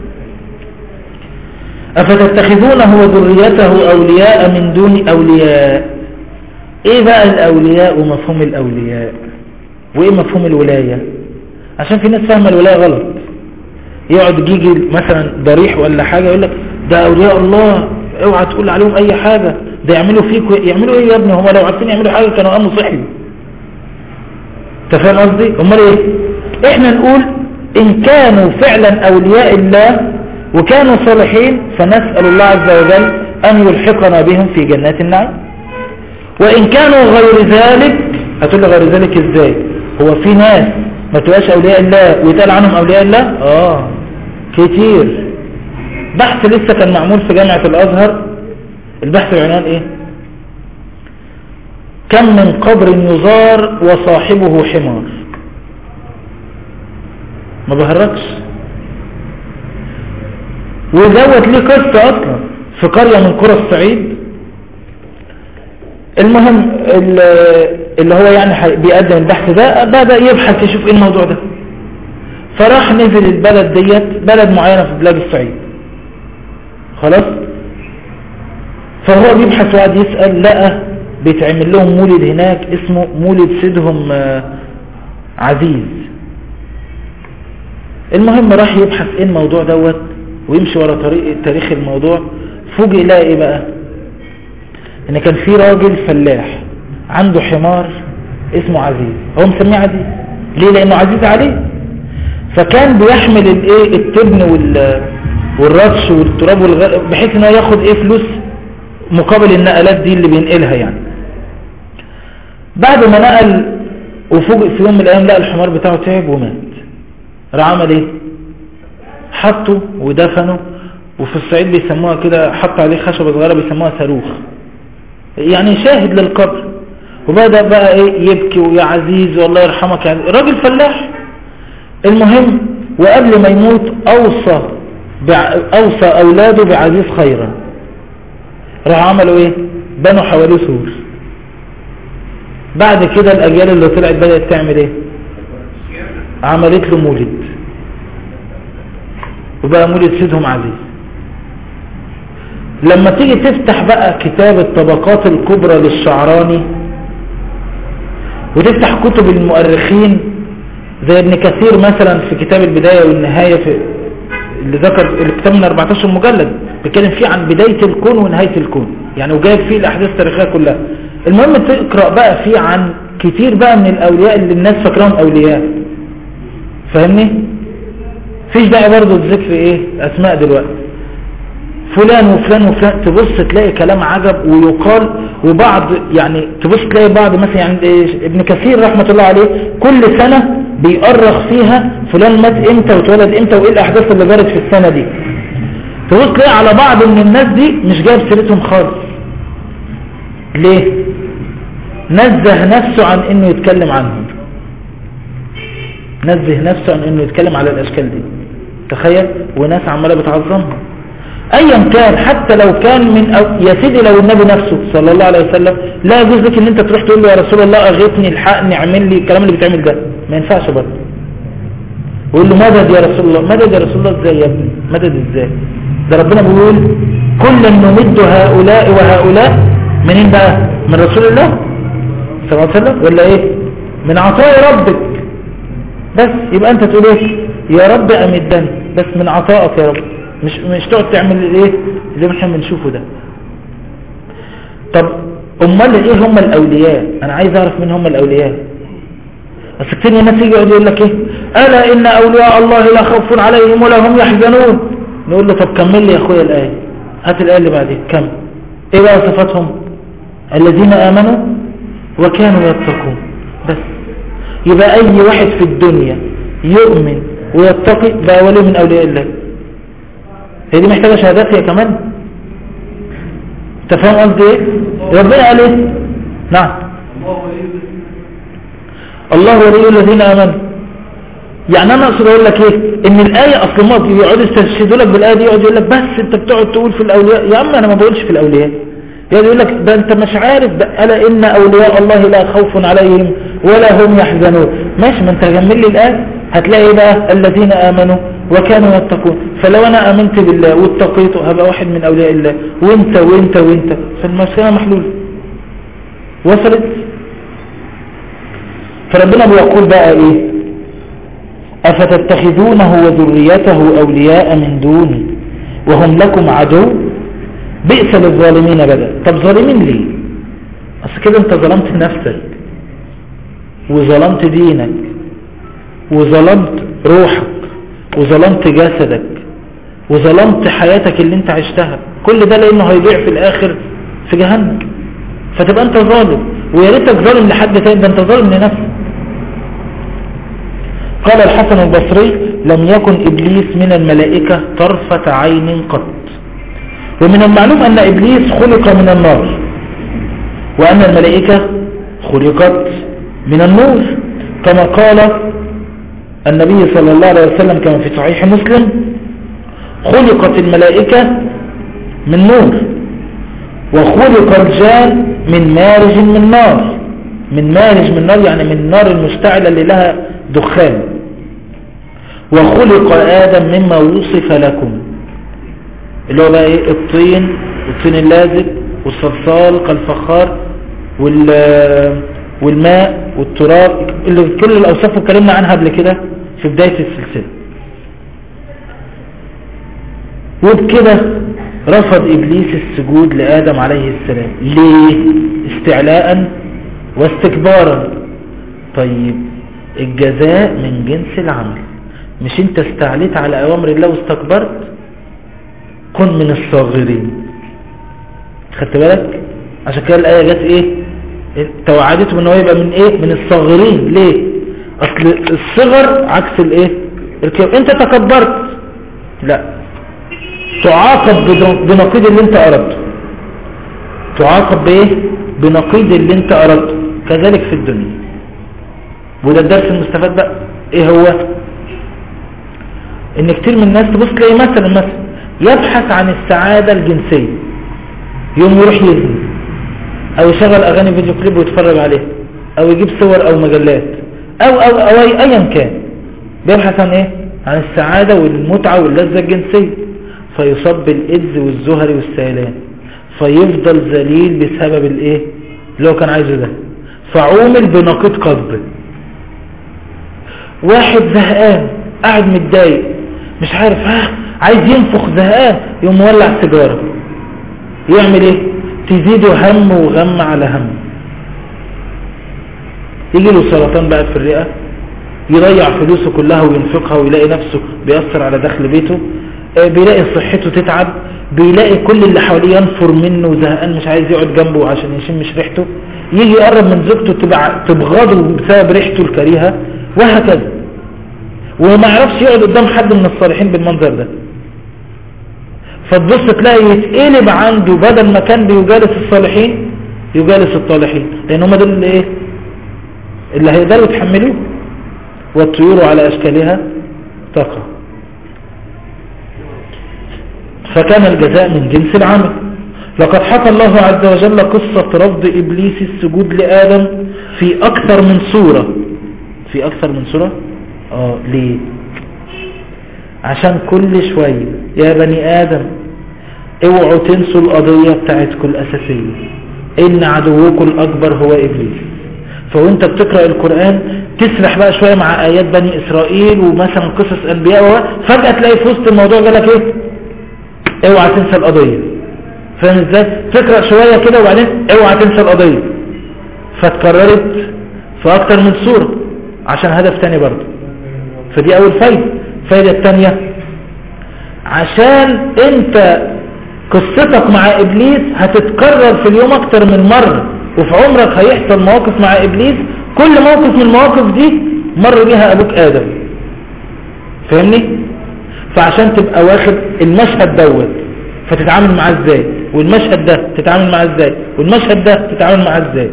أفتتخذونه وذريته أولياء من دون أولياء. إيه بقى الأولياء ومفهوم الأولياء وإيه مفهوم الولاية؟ عشان في ناس فاهمة الولاية غلط، يقعد يجي مثلا ضريح ولا حاجة يقول لك ده أولياء الله اوعى تقول عليهم أي حاجة، ده يعملوا فيك. يعملوا إيه يا ابني؟ هم لو عارفين يعملوا حاجة كانوا قاموا صحيوا. أنت فاهم قصدي؟ أمال إيه؟ إحنا نقول إن كانوا فعلا أولياء الله وكانوا صالحين فنسأل الله عز وجل أن يلحقنا بهم في جنات النعيم. وإن كانوا غير ذلك، هتقول لي غير ذلك إزاي؟ هو في ناس ما تبقاش أولياء الله ويتقال عنهم أولياء الله؟ كتير. بحث لسه كان معمول في جامعة الأزهر، البحث بعنوان إيه؟ كم من قبر يزار وصاحبه حمار. ما بهرجش. ودوت ليه قصة أصلا في قرية من قرى الصعيد. المهم اللي هو يعني بيقدم البحث ده بدأ يبحث يشوف ايه الموضوع ده، فراح نزل البلد ديت، بلد معينة في بلاد الصعيد خلاص. فهو بيبحث وقعد يسأل، لقى بيتعمل لهم مولد هناك اسمه مولد سيدهم عزيز. المهم راح يبحث ايه الموضوع دوت ويمشي ورا تاريخ الموضوع. فوجئ يلاقي ايه بقى؟ ان كان في راجل فلاح عنده حمار اسمه عزيز، هو مسميه عزيز ليه؟ لانه عزيز عليه. فكان بيحمل الايه التبن والرطش والتراب بحيث انه ياخد ايه فلوس مقابل النقلات دي اللي بينقلها يعني. بعد ما نقل وفوجئ في يوم من الايام لقى الحمار بتاعه تعب ومات. راح عمل ايه؟ حطه ودفنه، وفي الصعيد بيسموها كده، حط عليه خشبة صغيرة بيسموها صاروخ، يعني شاهد للقبر. وبدأ بقى ايه يبكي ويا عزيز والله يرحمك يا عزيز، راجل فلاح. المهم وقبل ما يموت اوصى اولاده بعزيز خيرا. راح عملوا ايه؟ بنوا حواليه سور. بعد كده الاجيال اللي طلعت بدأت تعمل ايه؟ عملت له مولد، وبقى مولد سيدهم عزيز. لما تيجي تفتح بقى كتاب الطبقات الكبرى للشعراني وتفتح كتب المؤرخين زي ابن كثير مثلا في كتاب البداية والنهاية في اللي ذكر الكتاب من 14 مجلد بيتكلم فيه عن بداية الكون ونهاية الكون يعني، وجايب فيه الأحداث التاريخية كلها. المهم تقرأ بقى فيه عن كتير بقى من الأولياء اللي الناس فاكرهم أولياء، فاهمني؟ فيش داعي برضه تذكر ايه أسماء دلوقتي. فلان وفلان وفلان، تبص تلاقي كلام عجب ويقال، وبعض يعني تبص تلاقي بعض مثلا يعني ابن كثير رحمة الله عليه كل سنة بيؤرخ فيها فلان مات امتى واتولد امتى وايه الاحداث اللي جرت في السنة دي. تبص تلاقي على بعض من الناس دي مش جايب سيرتهم خالص. ليه؟ نزه نفسه عن انه يتكلم عنهم، نزه نفسه عن انه يتكلم على الاشكال دي. تخيل، وناس عماله بتعظمها ايا كان، حتى لو كان من يا سيدي لو النبي نفسه صلى الله عليه وسلم لا يجوز لك ان انت تروح تقول له يا رسول الله اغثني الحقني اعمل لي الكلام اللي بيتعمل ده، ما ينفعش برضه. ويقول له مدد يا رسول الله، مدد يا رسول الله ازاي يا ابني، مدد ازاي؟ ده ربنا بيقول كلا نمد هؤلاء وهؤلاء منين بقى؟ من رسول الله صلى الله عليه وسلم ولا ايه؟ من عطاء ربك. بس يبقى انت تقول ايه؟ يا رب امدني بس من عطائك يا رب، مش تقعد تعمل ايه اللي احنا بنشوفه ده. طب امال ايه هم الاولياء؟ انا عايز اعرف مين هم الاولياء. بس كتير من الناس يجي يقعد يقول لك ايه؟ الا ان اولياء الله لا خوف عليهم ولا هم يحزنون. نقول له طب كمل لي يا اخويا الايه، هات الايه اللي بعدين كمل. ايه بقى صفاتهم؟ الذين امنوا وكانوا يتقون. بس يبقى اي واحد في الدنيا يؤمن ويتقي بقى ولي من اولياء الله. هي دي محتاجه شهادات هي كمان. انت فاهم قصدي ايه؟ ربنا قال ايه؟ نعم الله ولي الذين امنوا. يعني انا اقصد اقول لك ايه؟ ان الايه اصلا ما يقعدوا يستشهدوا لك بالايه دي، يقعد يقول لك بس انت بتقعد تقول في الاولياء. يا عم انا ما بقولش في الاولياء، يقول لك ده انت مش عارف ده الا ان اولياء الله لا خوف عليهم ولا هم يحزنون. ماشي، ما انت كمل لي الايه هتلاقي بقى الذين امنوا وكانوا يتقون. فلو انا امنت بالله واتقيته هبقى واحد من اولياء الله، وانت وانت وانت، فالمسألة محلولة. وصلت؟ فربنا بيقول بقى ايه؟ افتتخذونه وذريته اولياء من دوني وهم لكم عدو بئس للظالمين بدلا. طب ظالمين ليه؟ اصل كده انت ظلمت نفسك وظلمت دينك وظلمت روحك وظلمت جسدك وظلمت حياتك اللي انت عشتها، كل ده لانه هيضيع في الاخر في جهنم. فتبقى انت ظالم، ويا ريتك ظالم لحد تاني، ده انت ظالم لنفسك. قال الحسن البصري لم يكن ابليس من الملائكة طرفة عين قط. ومن المعلوم ان ابليس خلق من النار وان الملائكة خلقت من النور، كما قال النبي صلى الله عليه وسلم كما في صحيح مسلم خلقت الملائكة من نور وخلق الجان من مارج من نار. من مارج من نار يعني من النار المشتعلة اللي لها دخان. وخلق آدم مما وصف لكم، اللي هو بقى ايه؟ الطين اللازب والصلصال كالفخار والماء والتراب، اللي كل الأوصاف اتكلمنا عنها قبل كده في بداية السلسلة. وبكده رفض إبليس السجود لآدم عليه السلام. ليه؟ استعلاء واستكبارا. طيب الجزاء من جنس العمل، مش انت استعليت على أوامر الله واستكبرت؟ كن من الصاغرين. خدت بالك؟ عشان كده الآية جت ايه؟ توعدته ان هو يبقى من ايه؟ من الصاغرين. ليه؟ اصل الصغر عكس الايه؟ الكبر. انت تكبرت، لا، تعاقب بنقيض اللي انت اردته. تعاقب بايه؟ بنقيض اللي انت اردته. كذلك في الدنيا. وده الدرس المستفاد بقى ايه هو؟ ان كتير من الناس تبص تلاقي مثلا يبحث عن السعادة الجنسية، يوم يروح يزني او يشغل اغاني فيديو كليب ويتفرج عليها، او يجيب صور او مجلات او ايا كان، بيبحث عن ايه؟ عن السعادة والمتعة واللذة الجنسية، فيصاب بالايدز والزهري والسيلان، فيفضل ذليل بسبب الايه اللي هو كان عايزه ده، فعومل بنقيض قصده. واحد زهقان قاعد متضايق مش عارف عايز ينفخ، زهقان، يقوم مولع سيجاره، يعمل ايه؟ تزيده هم وغم على هم، يجي له سرطان بقى في الرئة، يضيع فلوسه كلها وينفقها ويلاقي نفسه بيأثر على دخل بيته، بيلاقي صحته تتعب، بيلاقي كل اللي حواليه ينفر منه وزهقان مش عايز يقعد جنبه عشان يشمش ريحته، يجي يقرب من زوجته تبغضه بسبب ريحته الكريهة، وهكذا. وما يعرفش يقعد قدام حد من الصالحين بالمنظر ده. فتبص تلاقي يتقلب عنده بدل ما كان بيجالس الصالحين يجالس الطالحين، لان هم دول اللي ايه اللي هيقدروا يتحملوه. والطيور على اشكالها تقع. فكان الجزاء من جنس العمل. لقد حكى الله عز وجل قصة رفض إبليس السجود لآدم في أكثر من سورة. في أكثر من سورة؟ ليه؟ عشان كل شوية يا بني آدم اوعوا تنسوا القضية بتاعتكم الأساسية، إن عدوكم الأكبر هو إبليس. فوانت بتقرأ القرآن تسرح بقى شوية مع آيات بني إسرائيل ومثلا قصص أنبياء، فجأة تلاقي في وسط الموضوع قالك إيه؟ اوعى تنسى القضية. فاهم ازاي؟ تقرأ شوية كده وبعدين اوعى تنسى القضية، فتكررت في اكتر من سورة عشان هدف تاني برضه. فدي اول فايدة. الفايدة التانية عشان انت قصتك مع ابليس هتتكرر في اليوم اكتر من مرة، وفي عمرك هيحصل مواقف مع ابليس، كل موقف من المواقف دي مر بيها ابوك ادم. فاهمني؟ فعشان تبقى واخد المشهد دوت فتتعامل معاه ازاي، والمشهد ده تتعامل معاه ازاي، والمشهد ده تتعامل معاه ازاي.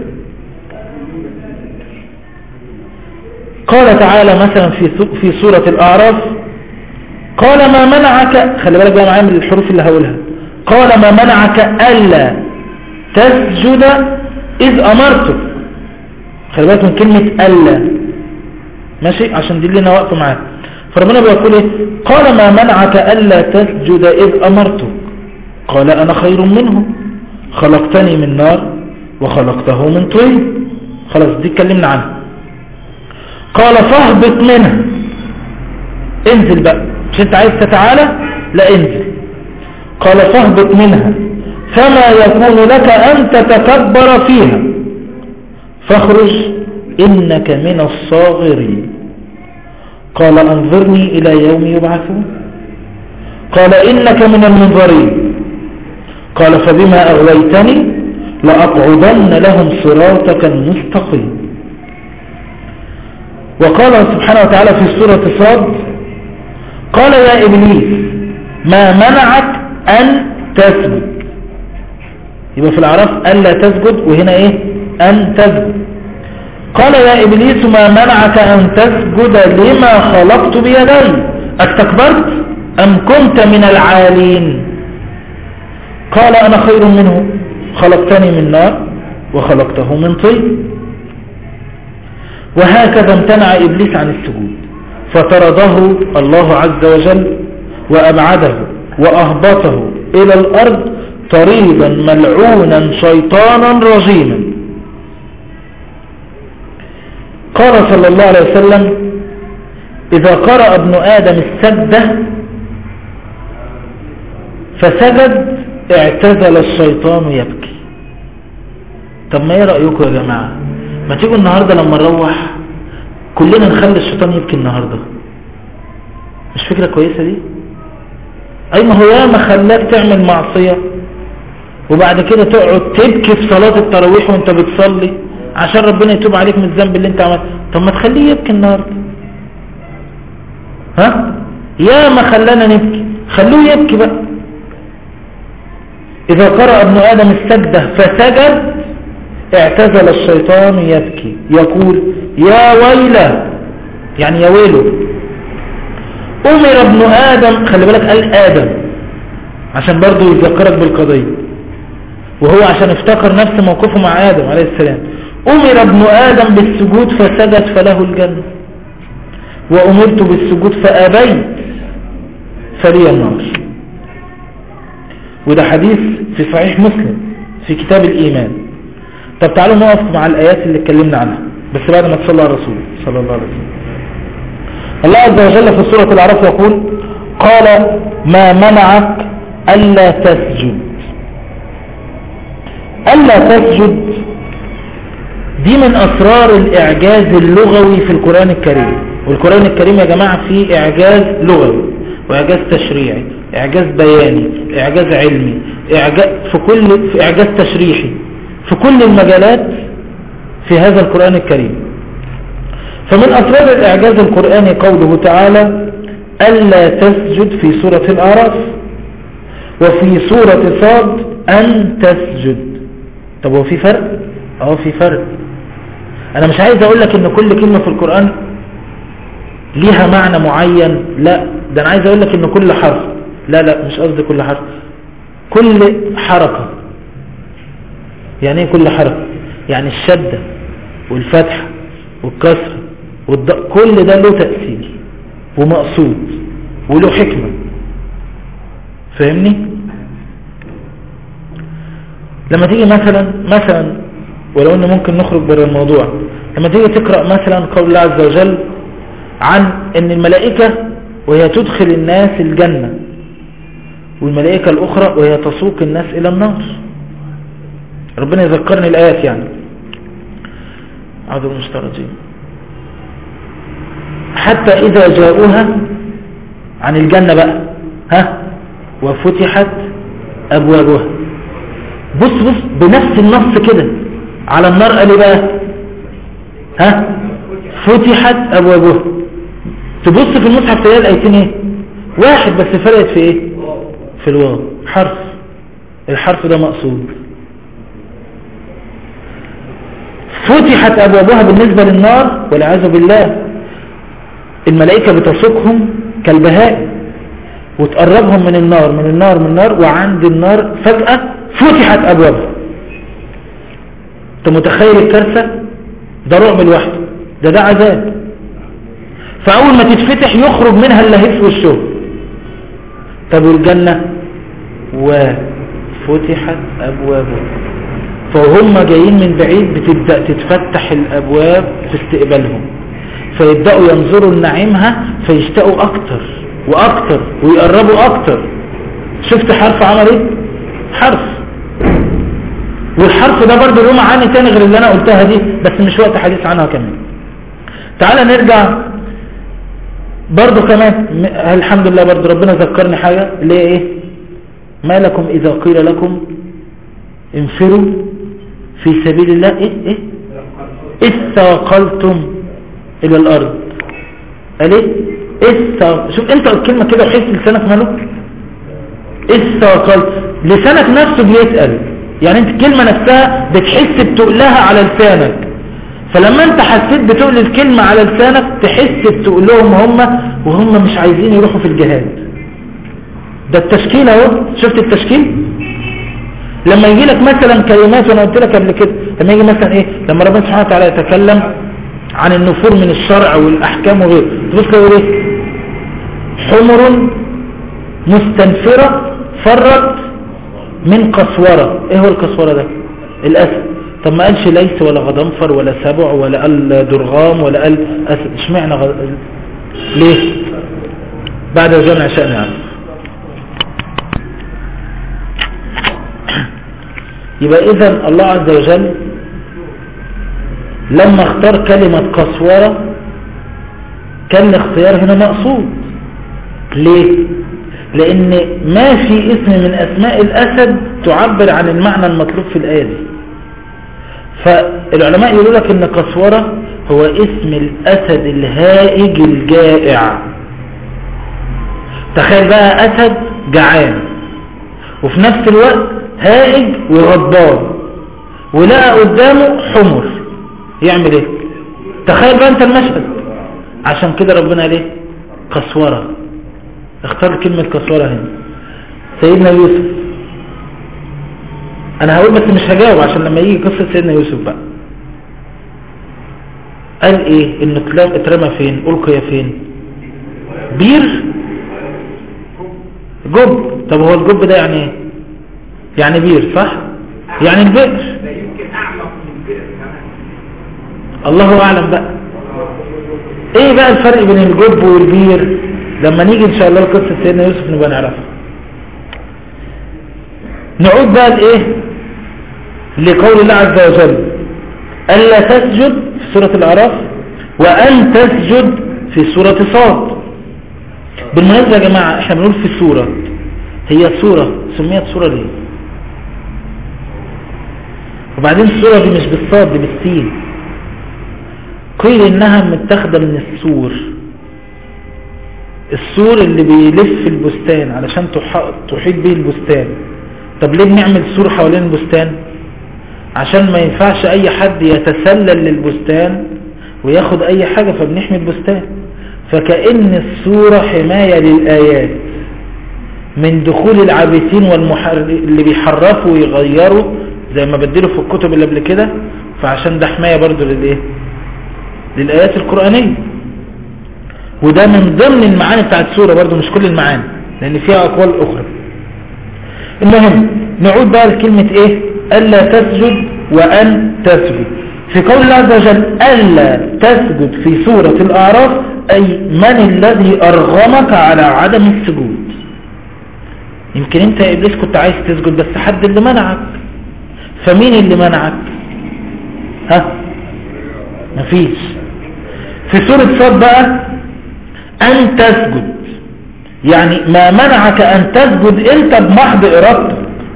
قال تعالى مثلا في سورة الأعراف قال ما منعك، خلي بالك بقى معايا من الحروف اللي هقولها، قال ما منعك ألا تسجد إذ أمرتك. خلي بالك من كلمة ألا، ماشي، عشان دي اللي انا واقفه معاك. فربنا بيقول ايه؟ قال ما منعك ألا تسجد إذ أمرتك قال أنا خير منه خلقتني من نار وخلقته من طين. خلاص دي اتكلمنا عنها. قال فاهبط منها، انزل بقى، مش انت عايز تتعالى؟ لا انزل. قال فاهبط منها فما يكون لك أن تتكبر فيها فاخرج إنك من الصاغرين. قال أنظرني إلى يوم يبعثون قال إنك من المنظرين. قال فبما أغويتني لأقعدن لهم صراطك المستقيم. وقال سبحانه وتعالى في سورة صاد قال يا إبليس ما منعك أن تسجد. يبقى في الأعراف ألا تسجد، وهنا إيه؟ أن تسجد. قال يا إبليس ما منعك أن تسجد لما خلقت بيدي استكبرت أم كنت من العالين؟ قال أنا خير منه خلقتني من نار وخلقته من طين. وهكذا امتنع إبليس عن السجود فطرده الله عز وجل وأبعده وأهبطه إلى الأرض طريدا ملعونا شيطانا رجيما. قال صلى الله عليه وسلم إذا قرأ ابن آدم السجدة فسجد اعتزل الشيطان يبكي. طب ما ايه رأيكم يا جماعة؟ ما تيجوا النهاردة لما نروح كلنا نخلي الشيطان يبكي النهاردة؟ مش فكرة كويسة دي؟ اي ما هو ياما خلاك تعمل معصية وبعد كده تقعد تبكي في صلاة التراويح وانت بتصلي عشان ربنا يتوب عليك من الذنب اللي انت عملته. طب ما تخليه يبكي النهاردة. ها؟ ياما خلانا نبكي، خلوه يبكي بقى. إذا قرأ ابن آدم السجدة فسجد اعتزل الشيطان يبكي يقول يا ويله، يعني يا ويله. أمر ابن آدم، خلي بالك قال آدم عشان برضو يذكرك بالقضية، وهو عشان افتكر نفس موقفه مع آدم عليه السلام. أمر ابن آدم بالسجود فسجد فله الجنة، وأمرت بالسجود فأبيت فلي النار. وده حديث في صحيح مسلم في كتاب الإيمان. طب تعالوا نقف مع الآيات اللي اتكلمنا عنها بس بعد ما تصلى على الرسول صلى الله عليه وسلم. الله عز وجل في سورة الأعراف يقول قال ما منعك ألا تسجد. ألا تسجد دي من أسرار الإعجاز اللغوي في القرآن الكريم. والقرآن الكريم يا جماعة فيه إعجاز لغوي وإعجاز تشريعي إعجاز بياني، إعجاز علمي، في إعجاز تشريحي، في كل المجالات في هذا القرآن الكريم. فمن أسرار الإعجاز القرآني قوله تعالى ألا تسجد في سورة الأعراف، وفي سورة صاد أن تسجد. طب هو في فرق؟ في فرق. أنا مش عايز أقول لك إن كل كلمة في القرآن ليها معنى معين، لا، ده أنا عايز أقول لك إن كل حرف، لا مش قصدي كل حرف، كل حركة. يعني ايه كل حركة؟ يعني الشدة والفتحة والكسر كل ده له تأثير ومقصود وله حكمة. فاهمني؟ لما تيجي مثلا ولو انه ممكن نخرج بره الموضوع، لما تيجي تقرأ مثلا قول الله عز وجل عن ان الملائكة وهي تدخل الناس الجنة، والملائكة الأخرى وهي تسوق الناس إلى النار. ربنا يذكرني الآيات يعني. أعوذ المسترجين. حتى إذا جاءوها عن الجنة بقى وفتحت أبوابها. بص بنفس النص كده على النار قال بقى فتحت أبوابها. تبص في المصحف تلاقي الآيتين ايه؟ واحد بس فرقت في ايه؟ في الواو، حرف. الحرف ده مقصود. فتحت أبوابها بالنسبة للنار والعياذ بالله، الملائكة بتسوقهم كالبهائم وتقربهم من النار، وعند النار فجأة فتحت أبوابها. انت متخيل الكارثة؟ ده رعب لوحده، ده عذاب. فأول ما تتفتح يخرج منها اللهيب والشوك. طب والجنة؟ وفتحت أبوابها، فهم جايين من بعيد بتبدأ تتفتح الأبواب في استقبالهم، فيبدأوا ينظروا لنعيمها فيشتاقوا أكتر وأكتر ويقربوا أكتر. شفت حرف عمل ايه؟ حرف. والحرف ده برضه له معاني تاني غير اللي أنا قلتها دي، بس مش وقت حديث عنها كمان. تعال نرجع برضه كمان. الحمد لله برضه ربنا ذكرني حاجة اللي هي ايه؟ ما لكم إذا قيل لكم انفروا في سبيل الله ايه استثقلتم إلى الأرض. قال ايه؟ شوف انت الكلمة كده وحس لسانك ماله؟ استثقلت. لسانك نفسه بيتقل، يعني انت الكلمة نفسها بتحس بتقلها على لسانك. فلما انت حسيت بتقل الكلمة على لسانك تحس بتقلهم وهم مش عايزين يروحوا في الجهاد. ده التشكيل اهو. شفت التشكيل؟ لما يجي لك مثلا كلمات، وانا قلت لك قبل كده، لما يجي مثلا ايه، لما ربنا سبحانه وتعالى يتكلم عن النفور من الشرع والاحكام وغيره، تبص له ايه؟ حمر مستنفرة فرت من قسورة. ايه هو القسورة ده؟ الاسد. طب ما قالش ليس ولا غضنفر ولا سبع ولا قال درغام ولا قال اسد؟ اشمعنى ليه؟ بعد جمع شأن يعني. يبقى اذا الله عز وجل لما اختار كلمة قسورة كان الاختيار هنا مقصود. ليه؟ لان ما في اسم من اسماء الاسد تعبر عن المعنى المطلوب في الآية دي. فالعلماء يقولوا لك ان قسورة هو اسم الاسد الهائج الجائع. تخيل بقى اسد جعان وفي نفس الوقت هائج وغضبان ولقى قدامه حمر، يعمل ايه؟ تخيل بقى انت المشهد. عشان كده ربنا قال ايه؟ قسورة. اختار كلمة قسورة هنا. سيدنا يوسف، انا هقول بس مش هجاوب عشان لما يجي قصة سيدنا يوسف بقى. قال ايه؟ انه اترمى فين؟ ألقي فين؟ بير جب. طب هو الجب ده يعني ايه؟ يعني بير صح؟ يعني البئر. الله اعلم بقى ايه بقى الفرق بين الجب والبير. لما نيجي ان شاء الله لقصة سيدنا يوسف نبقى نعرفها. نعود بقى لايه؟ لقول الله عز وجل ألا تسجد في سورة الأعراف وأن تسجد في سورة صاد. بالمناسبة يا جماعة احنا بنقول في السورة هي سورة، سميت سورة ليه؟ وبعدين السورة دي مش بالصاد، دي بالسين. قيل انها متاخده من السور، السور اللي بيلف البستان علشان تحيط به البستان. طب ليه بنعمل سور حوالين البستان؟ عشان ما ينفعش اي حد يتسلل للبستان وياخد اي حاجة، فبنحمي البستان. فكأن السورة حماية للآيات من دخول العابثين اللي بيحرفوا ويغيروا زي ما بدلوا في الكتب اللي قبل كده. فعشان ده حماية برضو للآيات القرآنية. وده من ضمن المعاني بتاعت السورة برضو، مش كل المعاني لأن فيها أقوال أخرى. المهم نعود بقى لكلمة إيه؟ ألا تسجد وأن تسجد. في قول الله عز وجل ألا تسجد في سورة الأعراف، أي من الذي أرغمك على عدم السجود؟ يمكن أنت يا إبليس كنت عايز تسجد بس حد اللي منعك. فمين اللي منعك؟ مفيش. في سورة صاد بقى أن تسجد، يعني ما منعك أن تسجد أنت بمحض إرادتك.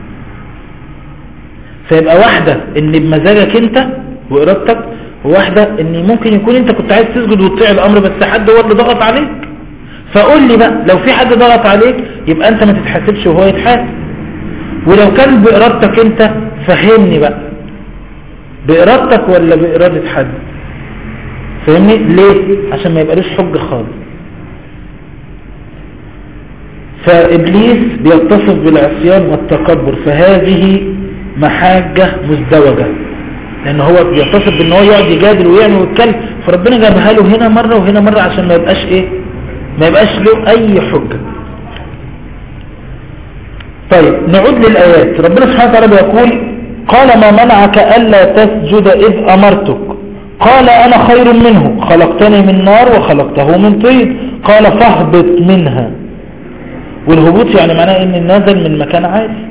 فيبقى واحدة ان بمزاجك انت وإرادتك، وواحدة ان ممكن يكون انت كنت عايز تسجد وتطيع الامر بس حد هو اللي ضغط عليك. فقول لي بقى لو في حد ضغط عليك يبقى انت ما تتحاسبش وهو يتحاسب. ولو كان بإرادتك انت فهمني بقى، بإرادتك ولا بإرادة حد؟ فهمني ليه؟ عشان ما يبقالوش حجة خالص. فإبليس بيتصف بالعصيان والتكبر، فهذه محاجة مزدوجة، لأن هو بيتصف بأن هو يقعد يجادل ويعمل ويتكلم. فربنا جابها له هنا مرة وهنا مرة عشان ما يبقاش إيه؟ ما يبقاش له أي حجة. طيب نعود للآيات. ربنا سبحانه وتعالى بيقول قال ما منعك ألا تسجد إذ أمرتك؟ قال أنا خير منه خلقتني من نار وخلقته من طين. قال فاهبط منها. والهبوط يعني معناه إن النازل من مكان عالي.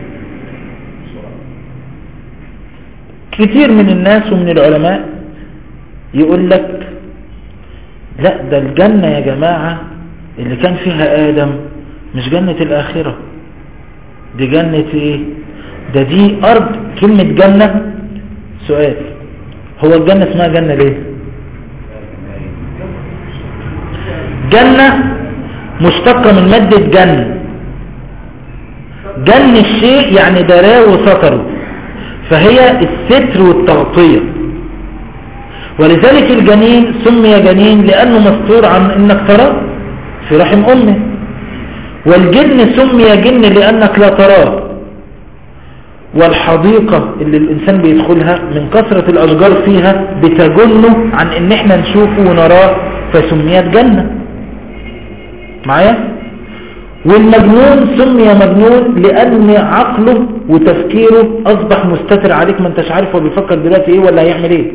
كتير من الناس ومن العلماء يقول لك لا ده الجنة يا جماعة اللي كان فيها آدم مش جنة الآخرة، دي جنة ايه؟ ده دي أرض. كلمة جنة سؤال، هو الجنة اسمها جنة ليه؟ جنة مشتقة من مادة جن الشيء يعني دراه وستره، فهي الستر والتغطية. ولذلك الجنين سمي جنين لأنه مستور عن انك تراه في رحم امه. والجن سمي جن لأنك لا تراه. والحديقة اللي الإنسان بيدخلها من كثرة الأشجار فيها بتجنه عن ان احنا نشوفه ونراه، فسميت جنة. معايا؟ والمجنون سمي مجنون لأن عقله وتفكيره أصبح مستتر عليك، ما انتش عارف هو بيفكر دلوقتي ايه ولا هيعمل ايه.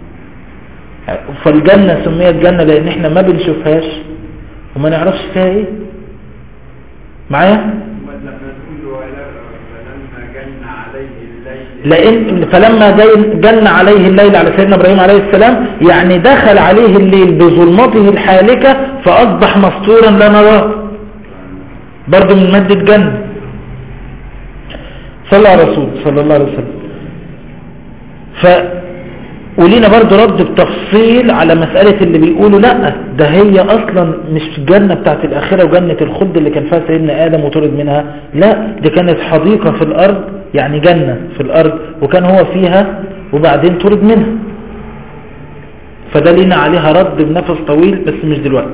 فالجنة سميت جنة لأن احنا ما بنشوفهاش وما نعرفش فيها ايه. معايا؟ لأن فلما جن عليه الليل على سيدنا إبراهيم عليه السلام يعني دخل عليه الليل بظلمته الحالكة فأصبح مستورا لا نراه، برضو من مادة جنة. صلى على رسول صلى الله عليه وسلم. ولينا برضو رد بتفصيل على مسألة اللي بيقولوا لا ده هي أصلا مش جنة بتاعت الآخرة وجنة الخلد اللي كان فيها سيدنا آدم وطرد منها، لا دي كانت حديقة في الأرض، يعني جنة في الأرض وكان هو فيها وبعدين طرد منها. فده لينا عليها رد بنفس طويل بس مش دلوقتي.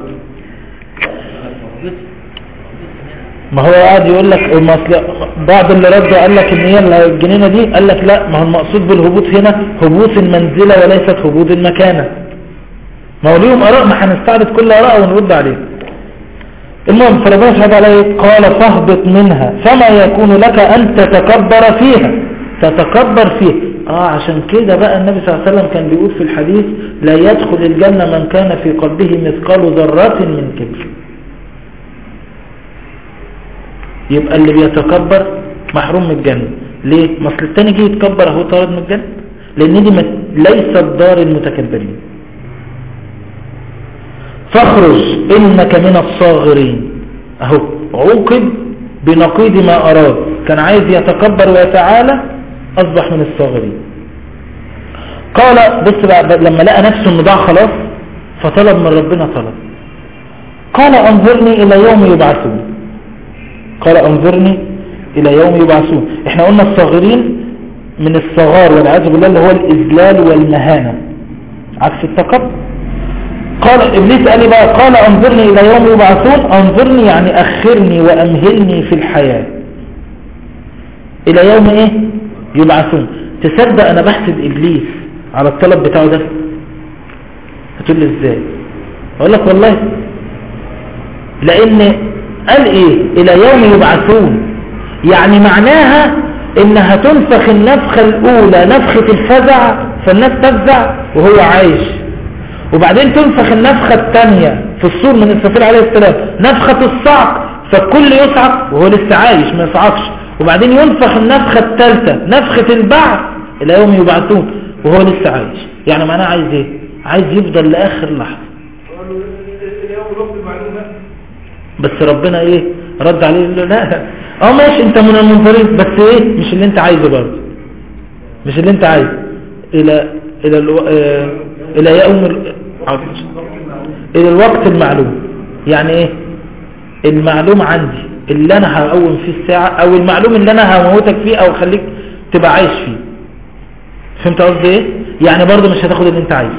ما هو قاعد يقول لك بعض اللي ردوا قال لك ان هي الجنينة دي، قال لك لا ما هو المقصود بالهبوط هنا هبوط المنزلة وليست هبوط المكانة. ما هو ليهم آراء، ما هنستعرض كل آراء ونرد عليه. المهم فربنا سبحانه عليه قال فاهبط منها فما يكون لك أن تتكبر فيها. تتكبر فيها عشان كده بقى النبي صلى الله عليه وسلم كان بيقول في الحديث لا يدخل الجنة من كان في قلبه مثقال ذرة من كبر. يبقى اللي بيتكبر محروم من الجنة. ليه؟ ما اصل التاني جه يتكبر اهو طارد من الجنة، لان دي ليست دار المتكبرين. فاخرج انك من الصاغرين، اهو عوقب بنقيض ما أراد، كان عايز يتكبر ويتعالى، أصبح من الصاغرين. قال بص بقى لما لقى نفسه انه ضاع خلاص، فطلب من ربنا طلب، قال انظرني الى يوم يبعثون. قال انظرني الى يوم يبعثون. احنا قلنا الصاغرين من الصغار والعياذ بالله اللي هو الاذلال والمهانة عكس التكبر. قال ابليس قال لي بقى، قال انظرني الى يوم يبعثون. انظرني يعني اخرني وامهلني في الحياة الى يوم ايه يبعثون. تصدق انا بحسد ابليس على الطلب بتاعه ده؟ هتقول لي ازاي؟ اقول لك والله لان قال ايه الى يوم يبعثون، يعني معناها انها تنفخ النفخة الاولى نفخة الفزع فالناس تفزع وهو عايش، وبعدين تنفخ النفخة الثانية في الصور من إسرافيل عليه السلام نفخة الصعق فالكل يصعق وهو لسه عايش ما يصعقش، وبعدين ينفخ النفخة الثالثة نفخة البعث الى يوم يبعثون وهو لسه عايش. يعني معناه عايز ايه؟ عايز يفضل لاخر لحظة. بس ربنا ايه رد عليه لا ماشي انت من المنظرين بس ايه مش اللي انت عايزه برضه، مش اللي انت عايزه الى يوم الى الوقت المعلوم. يعني ايه المعلوم عندي اللي انا هقوم فيه الساعة، او المعلوم اللي انا هموتك فيه او خليك تبقى عايش فيه. فهمت قصدي ايه؟ يعني برضه مش هتاخد اللي انت عايزه.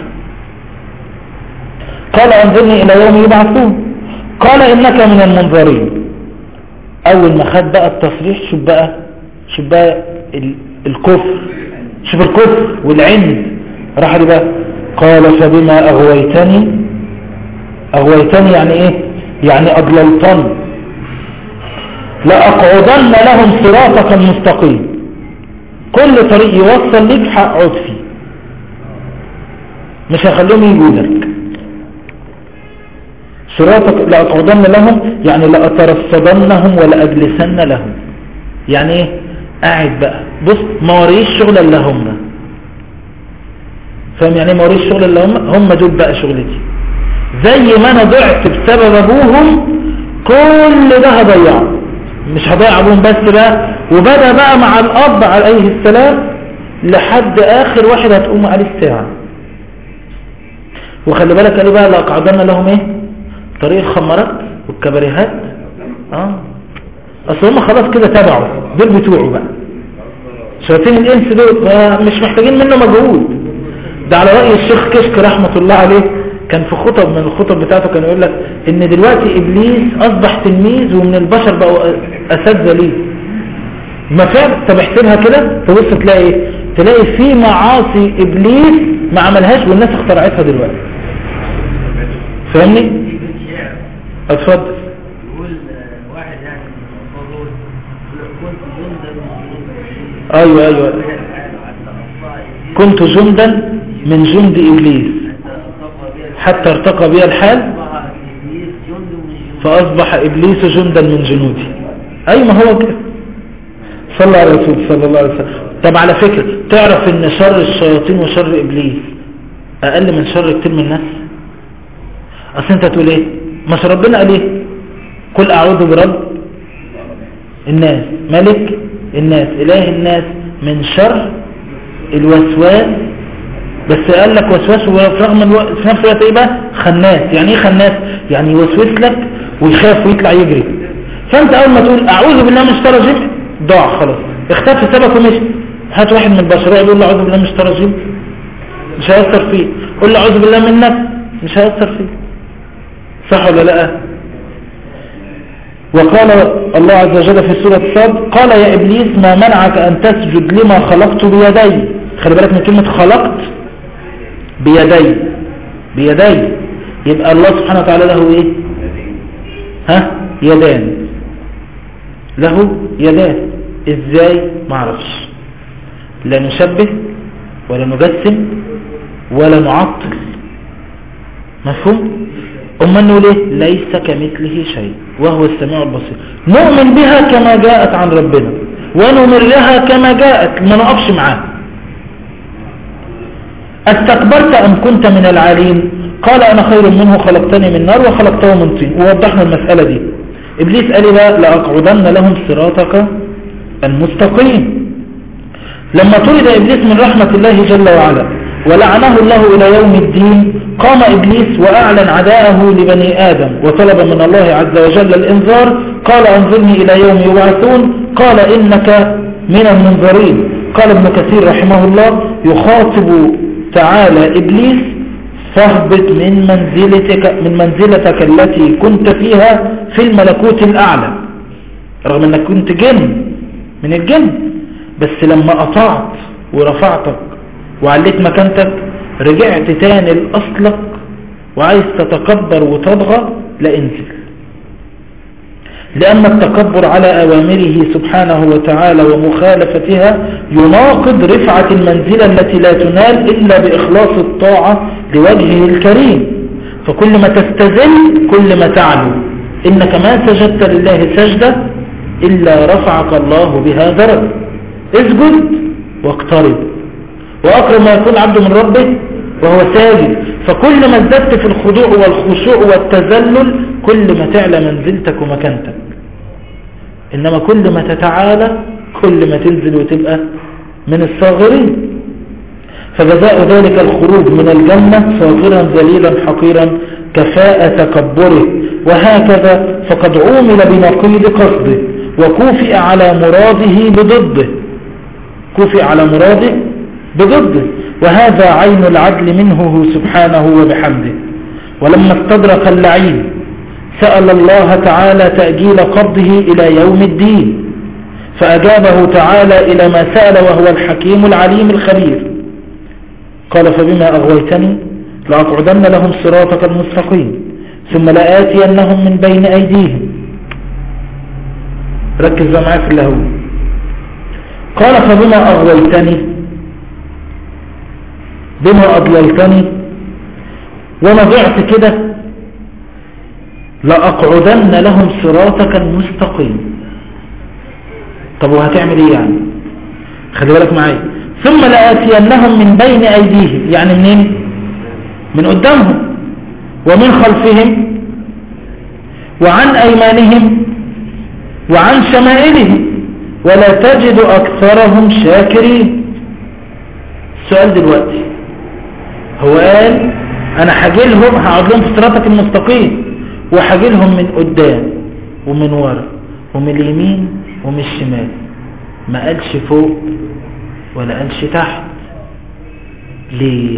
قال انظرني الى يوم يبعثون. قال انك من المنظرين. اول ما خد بقى التصريح شوف بقى الكفر، شوف الكفر والعند راح لي بقى. قال فبما اغويتني يعني ايه؟ يعني اضللتني لاقعدن لهم صراطك المستقيم. كل طريق يوصل ليك هقعد فيه، مش هخليهم يجوا لك. صراطك لاقعدن لهم يعني لاترصدنهم ولاجلسن لهم. يعني ايه؟ قاعد بقى بص ما وريش شغل الا هم. فاهم يعني ايه ما وريش شغل الا هم دول بقى شغلتي. زي ما انا ضعت بسبب ابوهم كل ده هضيعه، مش هضيع ابوهم بس بقى، وبدأ بقى مع الاب عليه السلام لحد اخر واحد هتقوم عليه الساعة. وخلي بالك قال بقى لاقعدن لهم ايه؟ طريق الخمرات والكباريهات. اصل هم خلاص كده تبعوا دول بتوعوا بقى، شياطين الانس دول مش محتاجين منه مجهود. ده على رأي الشيخ كشك رحمة الله عليه، كان في خطب من الخطب بتاعته كان يقول لك ان دلوقتي ابليس اصبح تلميذ ومن البشر بقوا اساتذه ليه. ما فعلا طب احسبها كده تبص تلاقي في معاصي ابليس ما عملهاش والناس اخترعتها دلوقتي. فاهمني؟ اتفضل. يقول واحد يعني ايوه كنت جندا من جند ابليس حتى ارتقى بي الحال فاصبح ابليس جندا من جنودي. اي ما هو كده. صلى على الرسول صلى الله عليه وسلم. طب على فكرة تعرف ان شر الشياطين وشر ابليس اقل من شر كتير من الناس. اصل انت تقول ايه؟ مش ربنا قال ايه؟ قل اعوذ برب الناس ملك الناس اله الناس من شر الوسواس. بس قال لك وسواس ورغم في نفس الوقت ايه بقى؟ خناس. يعني ايه خناس؟ يعني يوسوس لك ويخاف ويطلع يجري. فانت اول ما تقول اعوذ بالله من الشيطان الرجيم ضاع خلاص، اختفى سبك ومشي. هات واحد من البشر يقول له اعوذ بالله من الشيطان الرجيم مش هيأثر فيه، قول له اعوذ بالله منك مش هيأثر فيه. صح ولا لا؟ وقال الله عز وجل في سورة صاد قال يا إبليس ما منعك أن تسجد لما خلقت بيدي. خلي بالك من كلمة خلقت بيدي يبقى الله سبحانه وتعالى له ايه؟ يدان. له يدان. ازاي؟ معرفش. لا نشبه ولا نجسم ولا نعطل. مفهوم؟ نقول ايه؟ ليس كمثله شيء وهو السميع البصير. نؤمن بها كما جاءت عن ربنا ونمرها كما جاءت، ما نقفش معاها. استكبرت ام كنت من العالين؟ قال انا خير منه خلقتني من نار وخلقته من طين. ووضحنا المسألة دي. إبليس قال لا لأقعدن لهم صراطك المستقيم. لما طرد إبليس من رحمة الله جل وعلا ولعنه الله إلى يوم الدين، قام إبليس وأعلن عداءه لبني آدم وطلب من الله عز وجل الإنذار. قال أنظرني إلى يوم يبعثون، قال إنك من المنذرين. قال ابن كثير رحمه الله يخاطب تعالى إبليس فاهبط من منزلتك التي كنت فيها في الملكوت الأعلى، رغم أنك كنت جن من الجن، بس لما أطعت ورفعتك وعليت مكانتك رجعت تاني لأصلك وعايز تتكبر وتضغى، لا انزل. لأن التكبر على أوامره سبحانه وتعالى ومخالفتها يناقض رفعة المنزلة التي لا تنال إلا بإخلاص الطاعة لوجهه الكريم. فكل ما تستذل كل ما تعلو. إنك ما سجدت لله سجدة إلا رفعك الله بها درجة. اسجد واقترب، وأقرب ما يكون عبد من ربه وهو ساجد. فكل ما ازددت في الخضوع والخشوع والتذلل كل ما تعلى منزلتك ومكانتك. إنما كل ما تتعالى كل ما تنزل وتبقى من الصاغرين. فجزاء ذلك الخروج من الجنة صاغرا ذليلا حقيرا كفاءة تكبره. وهكذا فقد عومل بنقيض قصده وكوفئ على مراده بضده، كوفئ على مراده بضده، وهذا عين العدل منه سبحانه وبحمده. ولما استدرك اللعين سأل الله تعالى تأجيل قبضه إلى يوم الدين، فأجابه تعالى إلى ما سأل وهو الحكيم العليم الخبير. قال فبما أغويتني لأقعدن لهم صراطك المستقيم ثم لآتينهم من بين أيديهم. ركز معايا في اللهو. قال فبما أغويتني، بما أضللتني وما ضعت كده لأقعدن لهم صراطك المستقيم. طب وهتعمل ايه يعني؟ خلي بالك معايا. ثم لآتينهم من بين أيديهم، يعني منين؟ من قدامهم ومن خلفهم وعن أيمانهم وعن شمائلهم ولا تجد أكثرهم شاكرين. السؤال دلوقتي هو قال أنا هجيلهم هقعد لهم في صراطك المستقيم، وهجيلهم من قدام ومن ورا ومن اليمين ومن الشمال، ما قالش فوق ولا قالش تحت. ليه؟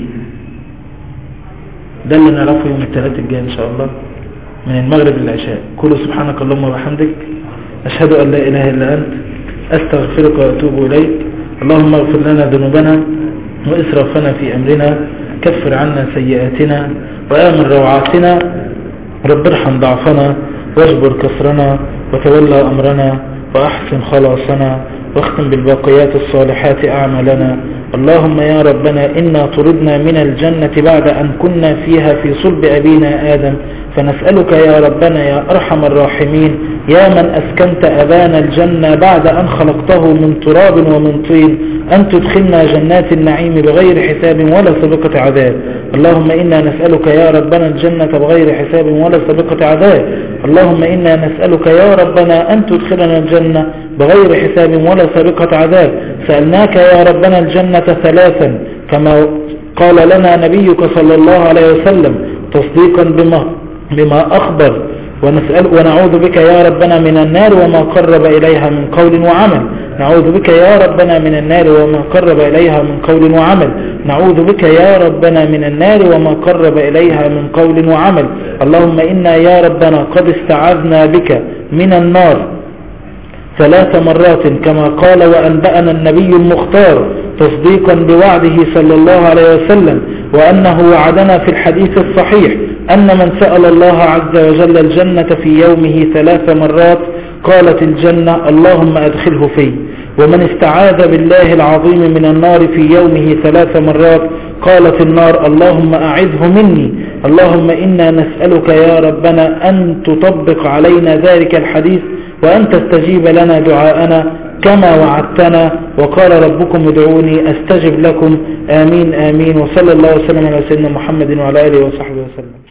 ده اللي نعرفه يوم الثلاث الجاي إن شاء الله من المغرب للعشاء. كل سبحانك اللهم وبحمدك أشهد أن لا إله إلا أنت أستغفرك وأتوب إليك. اللهم اغفر لنا ذنوبنا وإسرافنا في أمرنا، كفر عنا سيئاتنا وآمن روعاتنا، رب ارحم ضعفنا واجبر كسرنا وتولى أمرنا وأحسن خلاصنا واختم بالباقيات الصالحات أعمالنا. اللهم يا ربنا إنا طردنا من الجنة بعد أن كنا فيها في صلب أبينا آدم، فنسألك يا ربنا يا أرحم الراحمين يا من أسكنت أبانا الجنة بعد أن خلقته من تراب ومن طين أن تدخلنا جنات النعيم بغير حساب ولا سابقة عذاب. اللهم إنا نسألك يا ربنا الجنة بغير حساب ولا سابقة عذاب. اللهم إنا نسألك يا ربنا أن تدخلنا الجنة بغير حساب ولا سابقة عذاب. سألناك يا ربنا الجنة ثلاثا كما قال لنا نبيك صلى الله عليه وسلم تصديقا بما أخبر، ونعوذ بك يا ربنا من النار وما قرب إليها من قول وعمل. نعوذ بك يا ربنا من النار وما قرب إليها من قول وعمل. نعوذ بك يا ربنا من النار وما قرب إليها من قول وعمل. اللهم إنا يا ربنا قد استعاذنا بك من النار 3 مرات كما قال وأنبأنا النبي المختار تصديقا بوعده صلى الله عليه وسلم، وأنه وعدنا في الحديث الصحيح أن من سأل الله عز وجل الجنة في يومه 3 مرات قالت الجنة اللهم أدخله في. ومن استعاذ بالله العظيم من النار في يومه 3 مرات قالت النار اللهم أعذه مني. اللهم إنا نسألك يا ربنا أن تطبق علينا ذلك الحديث وأن تستجيب لنا دعاءنا كما وعدتنا، وقال ربكم ادعوني أستجب لكم. آمين آمين. وصلى الله وسلم على سيدنا محمد وعلى آله وصحبه وسلم.